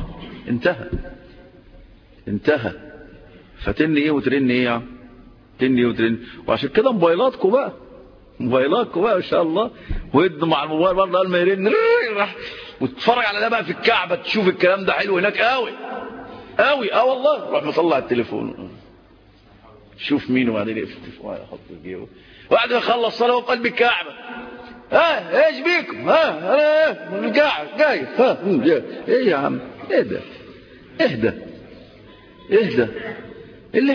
انتهى. فتن ايه وترن ايه يعني؟ تني وترن. وعشان كده موبايلاتكم بقى ان شاء الله، ودن مع الموبايل برضه قال ما يرن وتتفرج على ده بقى في الكعبة، تشوف الكلام ده حلو هناك قوي والله. روح مطلع التليفون شوف مين، وبعدين يقفل التليفون يحط في جيبه، بعد ما يخلص صلاة وهو في قلب الكعبة ايش بيكم؟ انا الكعبة جاي ايه يا عم؟ اهدى اللي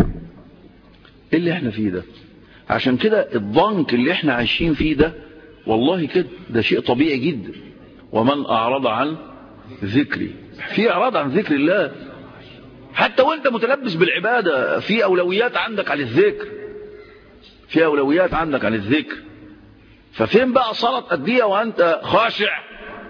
احنا فيه ده. عشان كده الضنك اللي احنا عايشين فيه ده والله كده ده شيء طبيعي جدا. ومن اعرض عن ذكري، في اعراض عن ذكر الله، حتى وانت متلبس بالعبادة في اولويات عندك عن الذكر، ففين بقى صلاة قدية وانت خاشع؟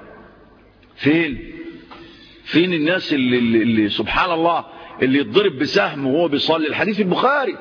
فين الناس اللي سبحان الله اللي يتضرب بسهم وهو بيصلي، الحديث البخاري،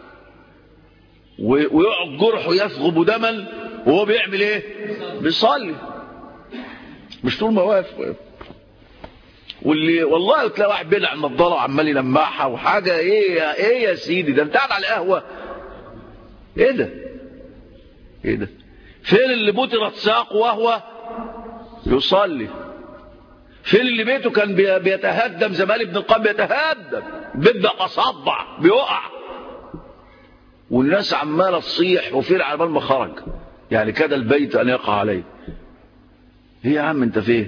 ويقعد جرحه يثغب دما وهو بيعمل ايه؟ بيصلي، مش طول ما واقف. واللي والله تلاقي واحد بيلع النضاره وعمال يلمعها وحاجه ايه يا سيدي؟ ده انت قاعد على القهوه. ايه ده؟ فين اللي بترت ساقه وهو يصلي؟ فين اللي بيته كان بيتهدم زي ما قال ابن القيم، بيتهدم، بيبدا اصدع بيقع، والناس عماله تصيح وفين على بال ما خرج، يعني كاد البيت ان يقع عليه. ايه يا عم انت فين؟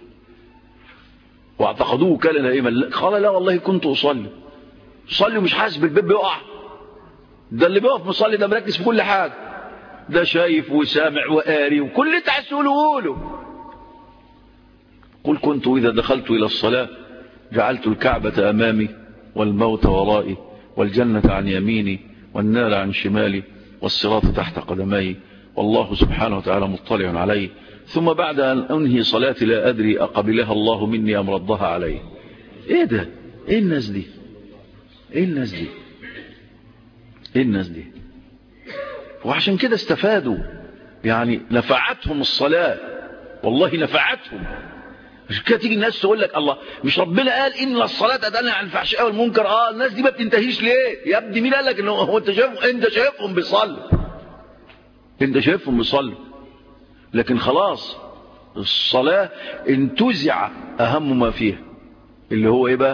واعتقدوه كان نائما، قال لا والله كنت اصلي ومش حاسس بالبيت بيقع. ده اللي بيقف مصلي ده مركز في كل حاجه، ده شايف وسامع وقاري وكل اللي انت عايز تقوله. قل كنت إذا دخلت إلى الصلاة جعلت الكعبة أمامي والموت ورائي والجنة عن يميني والنار عن شمالي والصراط تحت قدمي والله سبحانه وتعالى مطلع علي. ثم بعد أن أنهي صلاتي لا أدري أقبلها الله مني أم ردها علي. إيه ده؟ إيه الناس دي؟ وعشان كده استفادوا، يعني نفعتهم الصلاة، والله نفعتهم. مش كده تيجي الناس تقول لك الله، مش ربنا قال ان الصلاه تنهى عن الفحشاء والمنكر؟ الناس دي ما بتنتهيش ليه يا ابني؟ مين قال لك ان هو انت شايفهم بيصلوا، انت شايفهم بيصلوا، لكن خلاص الصلاه انتزع اهم ما فيها اللي هو ايه بقى؟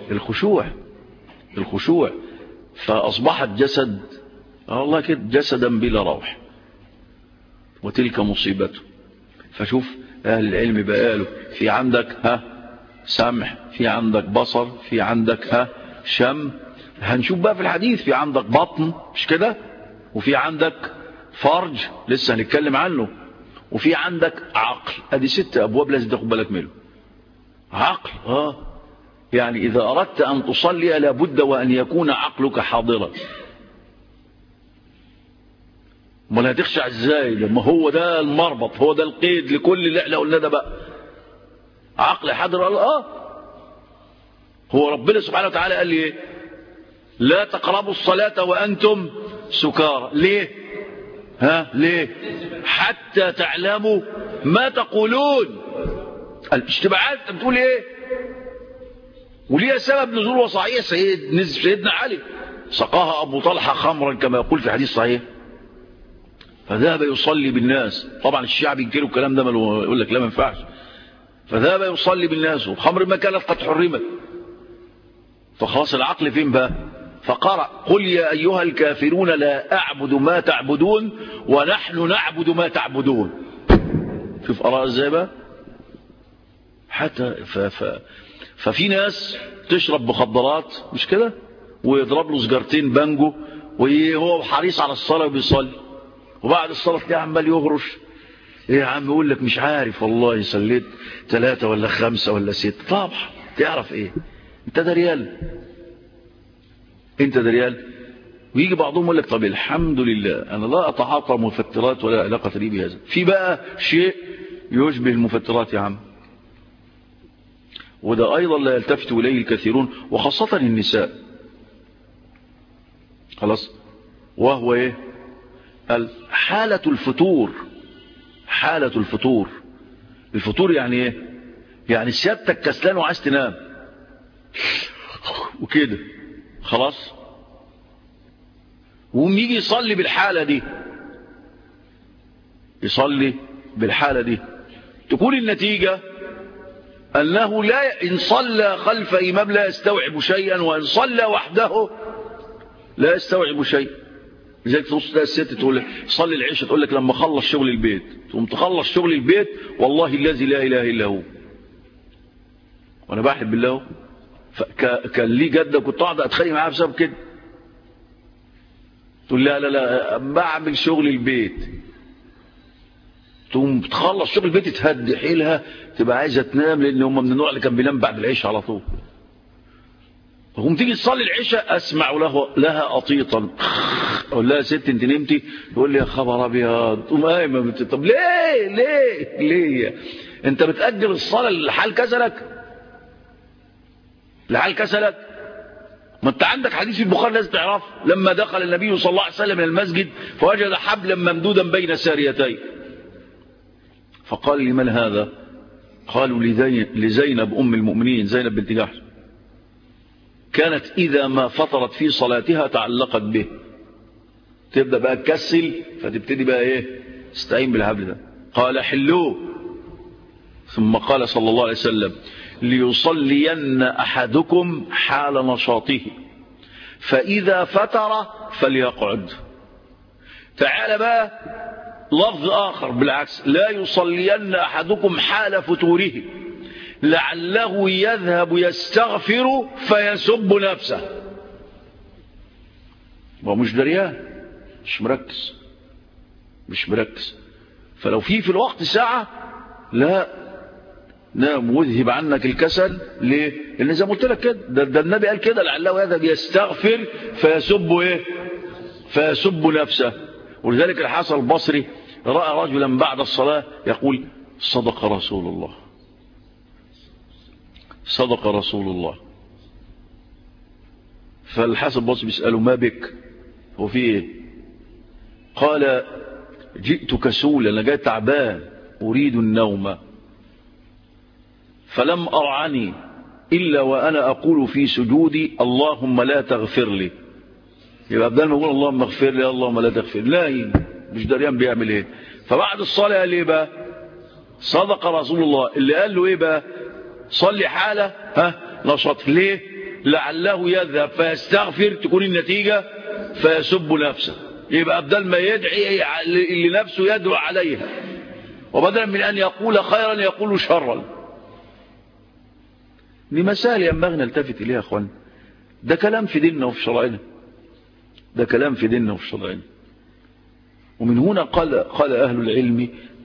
الخشوع. فاصبحت جسد والله كده جسدا بلا روح، وتلك مصيبته. فشوف اهل العلم بقى قالوا في عندك سمع، في عندك بصر، في عندك شم، هنشوف بقى في الحديث في عندك بطن مش كده، وفي عندك فرج لسه هنتكلم عنه، وفي عندك عقل. ادي 6 ابواب لازم تاخد بالك منه. عقل يعني اذا اردت ان تصلي لابد وان يكون عقلك حاضرا. امال هتخشع ازاي لما هو ده المربط، هو ده القيد لكل اللي احنا قلنا ده بقى؟ عقل حاضر. هو ربنا سبحانه وتعالى قال لي ايه؟ لا تقربوا الصلاة وانتم سكارى. ليه؟ ليه؟ حتى تعلموا ما تقولون. الاشتباعات انت بتقول ايه؟ وليها سبب نزول وصحيح. سيدنا علي سقاها ابو طلحه خمرا كما يقول في حديث صحيح، فذهب يصلي بالناس. طبعا الشيعة بينكروا الكلام ده، يقول لك لا ما ينفعش. فذهب يصلي بالناس وخمر ما كانت قد حرمت. فخلاص العقل فين بقى؟ فقرأ قل يا أيها الكافرون لا أعبد ما تعبدون ونحن نعبد ما تعبدون. شوف أراء ازاي بقى؟ حتى ففي ناس تشرب مخدرات مش كده، ويضرب له سجارتين بانجو وهو حريص على الصلاة وبيصلي، وبعد الصلاة تلاقيه عمال يغرش. ايه يا عم؟ يقول لك مش عارف والله صليت 3 ولا 5 ولا 6. طبعا تعرف ايه؟ انت ده ريال. ويجي بعضهم يقول لك طب الحمد لله انا لا اتعاطى مفترات ولا علاقة لي بهذا. في بقى شيء يشبه المفترات يا عم، وده ايضا لا يلتفت اليه الكثيرون وخاصة النساء. خلاص، وهو ايه؟ حالة الفتور. الفتور يعني ايه؟ يعني سيادتك كسلان وعايز تنام وكده خلاص، ويجي يصلي بالحالة دي، تكون النتيجة أنه إن صلى خلف إمام لا يستوعب شيئا، وإن صلى وحده لا يستوعب شيء. لذلك تبص الست تقول لك صلي العشاء، تقول لك لما خلص شغل البيت. تقوم تخلص شغل البيت والله الذي لا اله الا هو، وانا بحلف بالله كان لي جده كنت قاعد اتخانق معاها بسبب كده. تقول لا بعمل شغل البيت. تقوم تخلص شغل البيت تهدي حيلها، تبقى عايزه تنام، لان هم من النوع اللي كان بينام بعد العشاء على طول. تقوم تيجي تصلي العشاء اسمع لها قطيطا، اقول لها ست انت نمتي؟ تقول لي يا خبر ابيض. تقوم قايمه. طب ليه انت بتأجل الصلاه لحال كسلك؟ ما انت عندك حديث في البخاري لازم تعرفه، لما دخل النبي صلى الله عليه وسلم من المسجد فوجد حبلا ممدودا بين ساريتين، فقال لمن هذا؟ قالوا لزينب ام المؤمنين، زينب بنت جحش، كانت إذا ما فطرت في صلاتها تعلقت به. تبدأ بقى تكسل، فتبتدي بقى ايه؟ استعين بالحبل ده. قال حلوه. ثم قال صلى الله عليه وسلم ليصلين أحدكم حال نشاطه فإذا فتر فليقعد. تعال بقى لفظ آخر بالعكس، لا يصلين أحدكم حال فتوره لعله يذهب يستغفر فيسب نفسه. ومش دريان، مش مركز. فلو في الوقت ساعة لا نام واذهب عنك الكسل. ليه؟ لأن زي ما قلت لك كده، ده النبي قال كده لعله يذهب يستغفر فيسب ايه؟ فيسب نفسه. ولذلك الحسن البصري رأى رجلا بعد الصلاة يقول صدق رسول الله. فالحسن البصري بيسأله ما بك؟ هو في ايه؟ قال جئت كسولا، انا جاي تعبان اريد النوم. فلم أرعني إلا وأنا أقول في سجودي اللهم لا تغفر لي. يبقى بدل ما أقول اللهم اغفر لي اللهم لا تغفر لا، مش دريان بيعمل إيه. فبعد الصلاة قال إيه بقى؟ صدق رسول الله اللي قال له إيه بقى؟ صلي حالة نشط. ليه؟ لعله يذهب فيستغفر تكون النتيجة فيسب نفسه. يبقى بدل ما يدعي لنفسه يدعو عليها، وبدلا من أن يقول خيرا يقول شرا. دي مسائل ينبغي نلتفت إليها يا أخوان. ده كلام في ديننا وفي شرعنا، ده كلام في ديننا وفي شرعنا. ومن هنا قال أهل العلم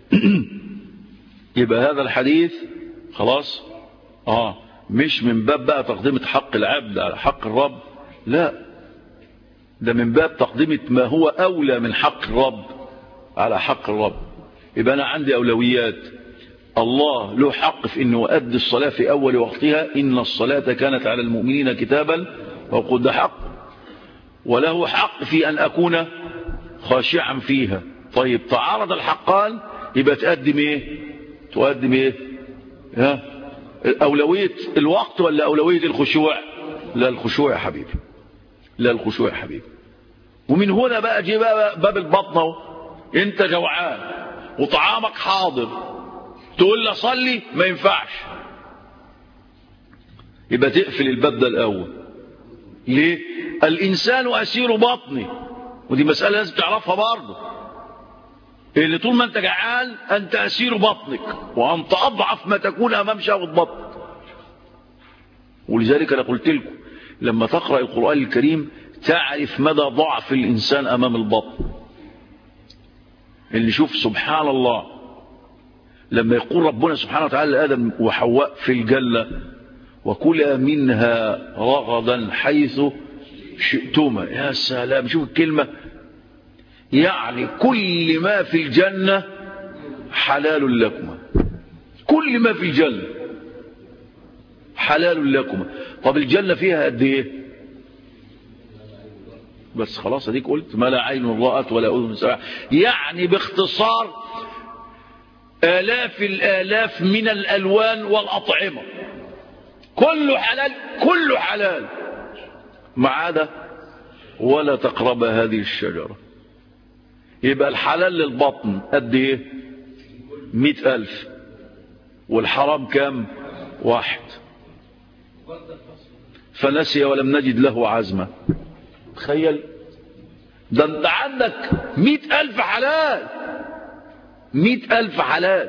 يبقى هذا الحديث خلاص مش من باب بقى تقديم حق العبد على حق الرب، لا، ده من باب تقديم ما هو أولى من حق الرب على حق الرب. يبقى أنا عندي أولويات. الله له حق في أنه أدي الصلاة في أول وقتها، إن الصلاة كانت على المؤمنين كتابا وقد حق، وله حق في أن أكون خاشعا فيها. طيب تعارض الحقان، يبقى تقدم إيه؟ تقدم إيه؟ أولوية الوقت ولا أولوية الخشوع؟ لا الخشوع يا حبيبي، لا الخشوع يا حبيبي. ومن هنا بقى جي بقى باب البطن. انت جوعان وطعامك حاضر، تقول لي صلي، ما ينفعش. يبقى تقفل الباب ده الأول. ليه؟ الإنسان أسير بطني، ودي مسألة لازم تعرفها برضه. اللي طول ما انت جعان انت أسير بطنك، وانت أضعف ما تكون أمام شهوة بطنك. ولذلك أنا قلت لكم لما تقرأ القرآن الكريم تعرف مدى ضعف الإنسان أمام البطن. اللي شوف سبحان الله لما يقول ربنا سبحانه وتعالى لآدم وحواء في الجنة وكلا منها رغدا حيث شئتما، يا سلام، شوف الكلمة، يعني كل ما في الجنة حلال لكما، كل ما في الجنة حلال لكما. طب الجنة فيها قد ايه؟ بس خلاص اديك قلت ما لا عين رأت ولا أذن سمعت. يعني باختصار آلاف الآلاف من الألوان والأطعمة، كله حلال، كله حلال ما عدا ولا تقرب هذه الشجرة. يبقى الحلال للبطن قد ايه؟ 100,000. والحرام كام؟ 1. فنسي ولم نجد له عزمة. تخيل، ده انت عندك 100,000 حلال، 100,000 حلال.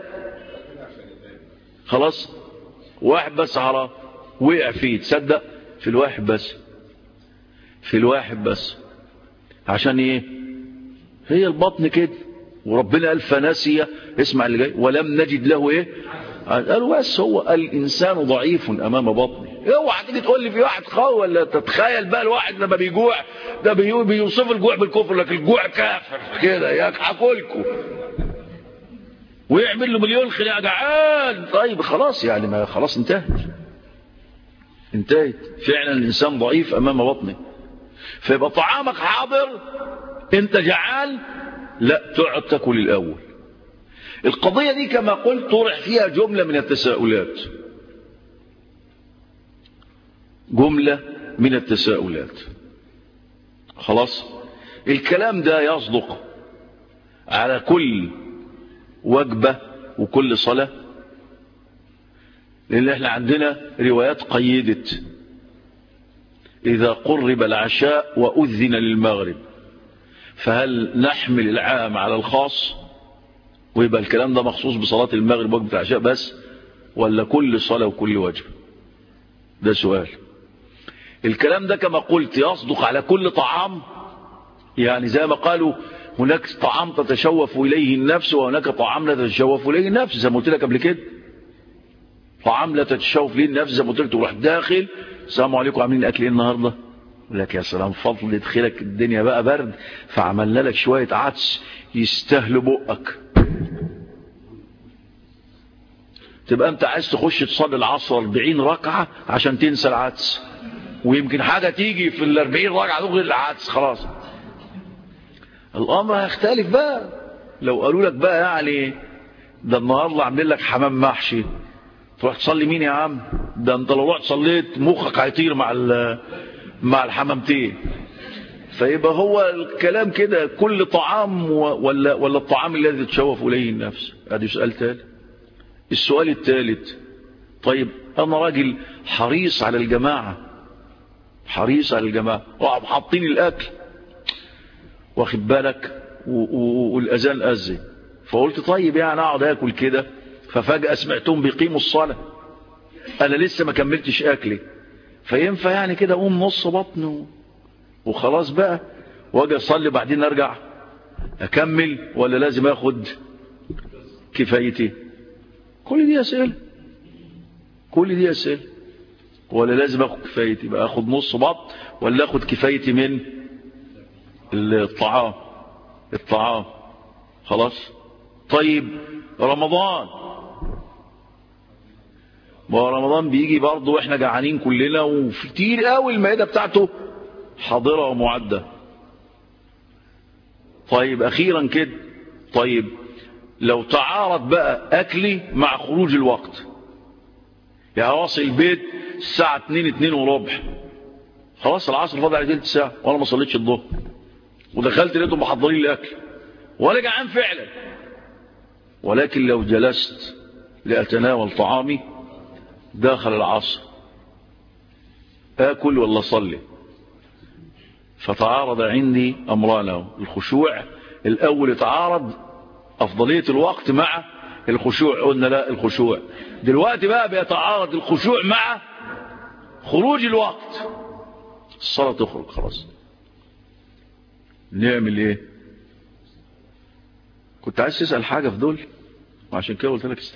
خلاص واحد بس حرام وقع فيه، تصدق؟ في الواحد بس، في الواحد بس. عشان ايه؟ هي البطن كده. وربنا قال فنسي، اسمع اللي جاي، ولم نجد له ايه؟ قالوا بس هو الانسان ضعيف امام بطنه. اوعى تيجي تقول لي في واحد قوي، ولا تتخيل بقى الواحد لما بيجوع ده بيوصف الجوع بالكفر، لكن الجوع كافر كده يضحكوا ويعمل له مليون خناقه جعان. طيب خلاص يعني، ما خلاص انتهت فعلا. الانسان ضعيف امام بطنه. فيبقى طعامك حاضر، انت جعان، لا تقعد تاكل الاول. القضية دي كما قلت طرح فيها جملة من التساؤلات، جملة من التساؤلات. خلاص الكلام ده يصدق على كل وجبة وكل صلاة؟ لأن احنا عندنا روايات قيدت إذا قرب العشاء وأذن للمغرب، فهل نحمل العام على الخاص ويبقى الكلام ده مخصوص بصلاة المغرب وجبة العشاء بس، ولا كل صلاة وكل وجبة؟ ده سؤال. الكلام ده كما قلت يصدق على كل طعام، يعني زي ما قالوا هناك طعام تتشوف إليه النفس وهناك طعام لا تتشوف إليه النفس، زي ما قلت لك قبل كده. طعام لا تتشوف إليه النفس زي ما قلت لك، تروح داخل السلام عليكم عاملين أكل إيه النهارده؟ يقول لك يا سلام فضل يدخلك الدنيا بقى برد فعملنا لك شوية عدس يستاهلوا بقك. تبقى انت عايز تخش تصلي العصر 40 ركعة عشان تنسى العدس، ويمكن حاجة تيجي في 40 ركعة تغير العدس. خلاص الامر هيختلف بقى. لو قالوا لك بقى يعني ده النهارده عاملين لك حمام محشي تروح تصلي مين يا عم؟ ده انت لو رحت صليت مخك هيطير مع الحمامتين. فيبقى هو الكلام كده كل طعام ولا الطعام الذي تشوف إليه النفس. ادي سؤال ثالث. السؤال الثالث، طيب أنا راجل حريص على الجماعة، حريص على الجماعة، حاطين الأكل واخد بالك والأذان أذن، فقلت طيب يعني أقعد أكل كده، ففجأة سمعتهم بيقيموا الصلاة، أنا لسه ما كملتش أكلي، فينفع يعني كده أقوم نص بطن وخلاص بقى واجي أصلي بعدين أرجع أكمل، ولا لازم أخد كفايتي؟ كل دي أسئلة، كل دي أسئلة. ولا لازم أخد كفايتي بقى، أخد نص بطن ولا أخد كفايتي من الطعام خلاص. طيب رمضان، ما رمضان بيجي برضه واحنا جعانين كلنا وكتير قوي المائدة بتاعته حاضرة ومعدة. طيب أخيرا كده، طيب لو تعارض بقى أكلي مع خروج الوقت، يعني واصل البيت الساعة 2 وربع، خلاص العصر فاضل على تلت ساعة وأنا ما صليتش الظهر، ودخلت لقيتهم محضرين لي أكل وأنا جعان فعلا، ولكن لو جلست لأتناول طعامي داخل العصر آكل ولا أصلي؟ فتعارض عندي أمران، الخشوع الأول تعارض أفضلية الوقت مع الخشوع، قلنا لا الخشوع، دلوقتي بقى بيتعارض الخشوع مع خروج الوقت، الصلاة تخرج خلاص، نعمل ايه؟ كنت عايز تسأل حاجة في دول وعشان كده قلت لك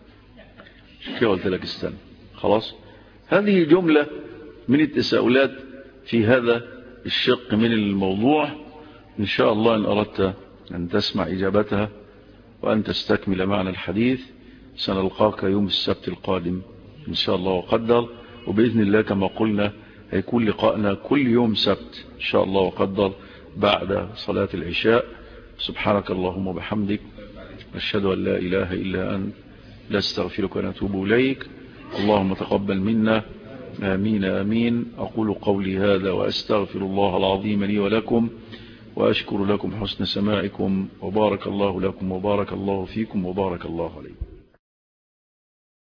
استنى، خلاص. هذه جملة من التساؤلات في هذا الشق من الموضوع، إن شاء الله إن أردت أن تسمع إجابتها وأن تستكمل معنا الحديث سنلقاك يوم السبت القادم إن شاء الله وقدر، وبإذن الله كما قلنا هيكون لقاءنا كل يوم سبت إن شاء الله وقدر بعد صلاة العشاء. سبحانك اللهم وبحمدك، أشهد أن لا إله إلا أنت، نستغفرك ونتوب إليك. اللهم تقبل منا، آمين آمين. أقول قولي هذا وأستغفر الله العظيم لي ولكم، وأشكر لكم حسن سماعكم، وبارك الله لكم وبارك الله فيكم وبارك الله عليكم.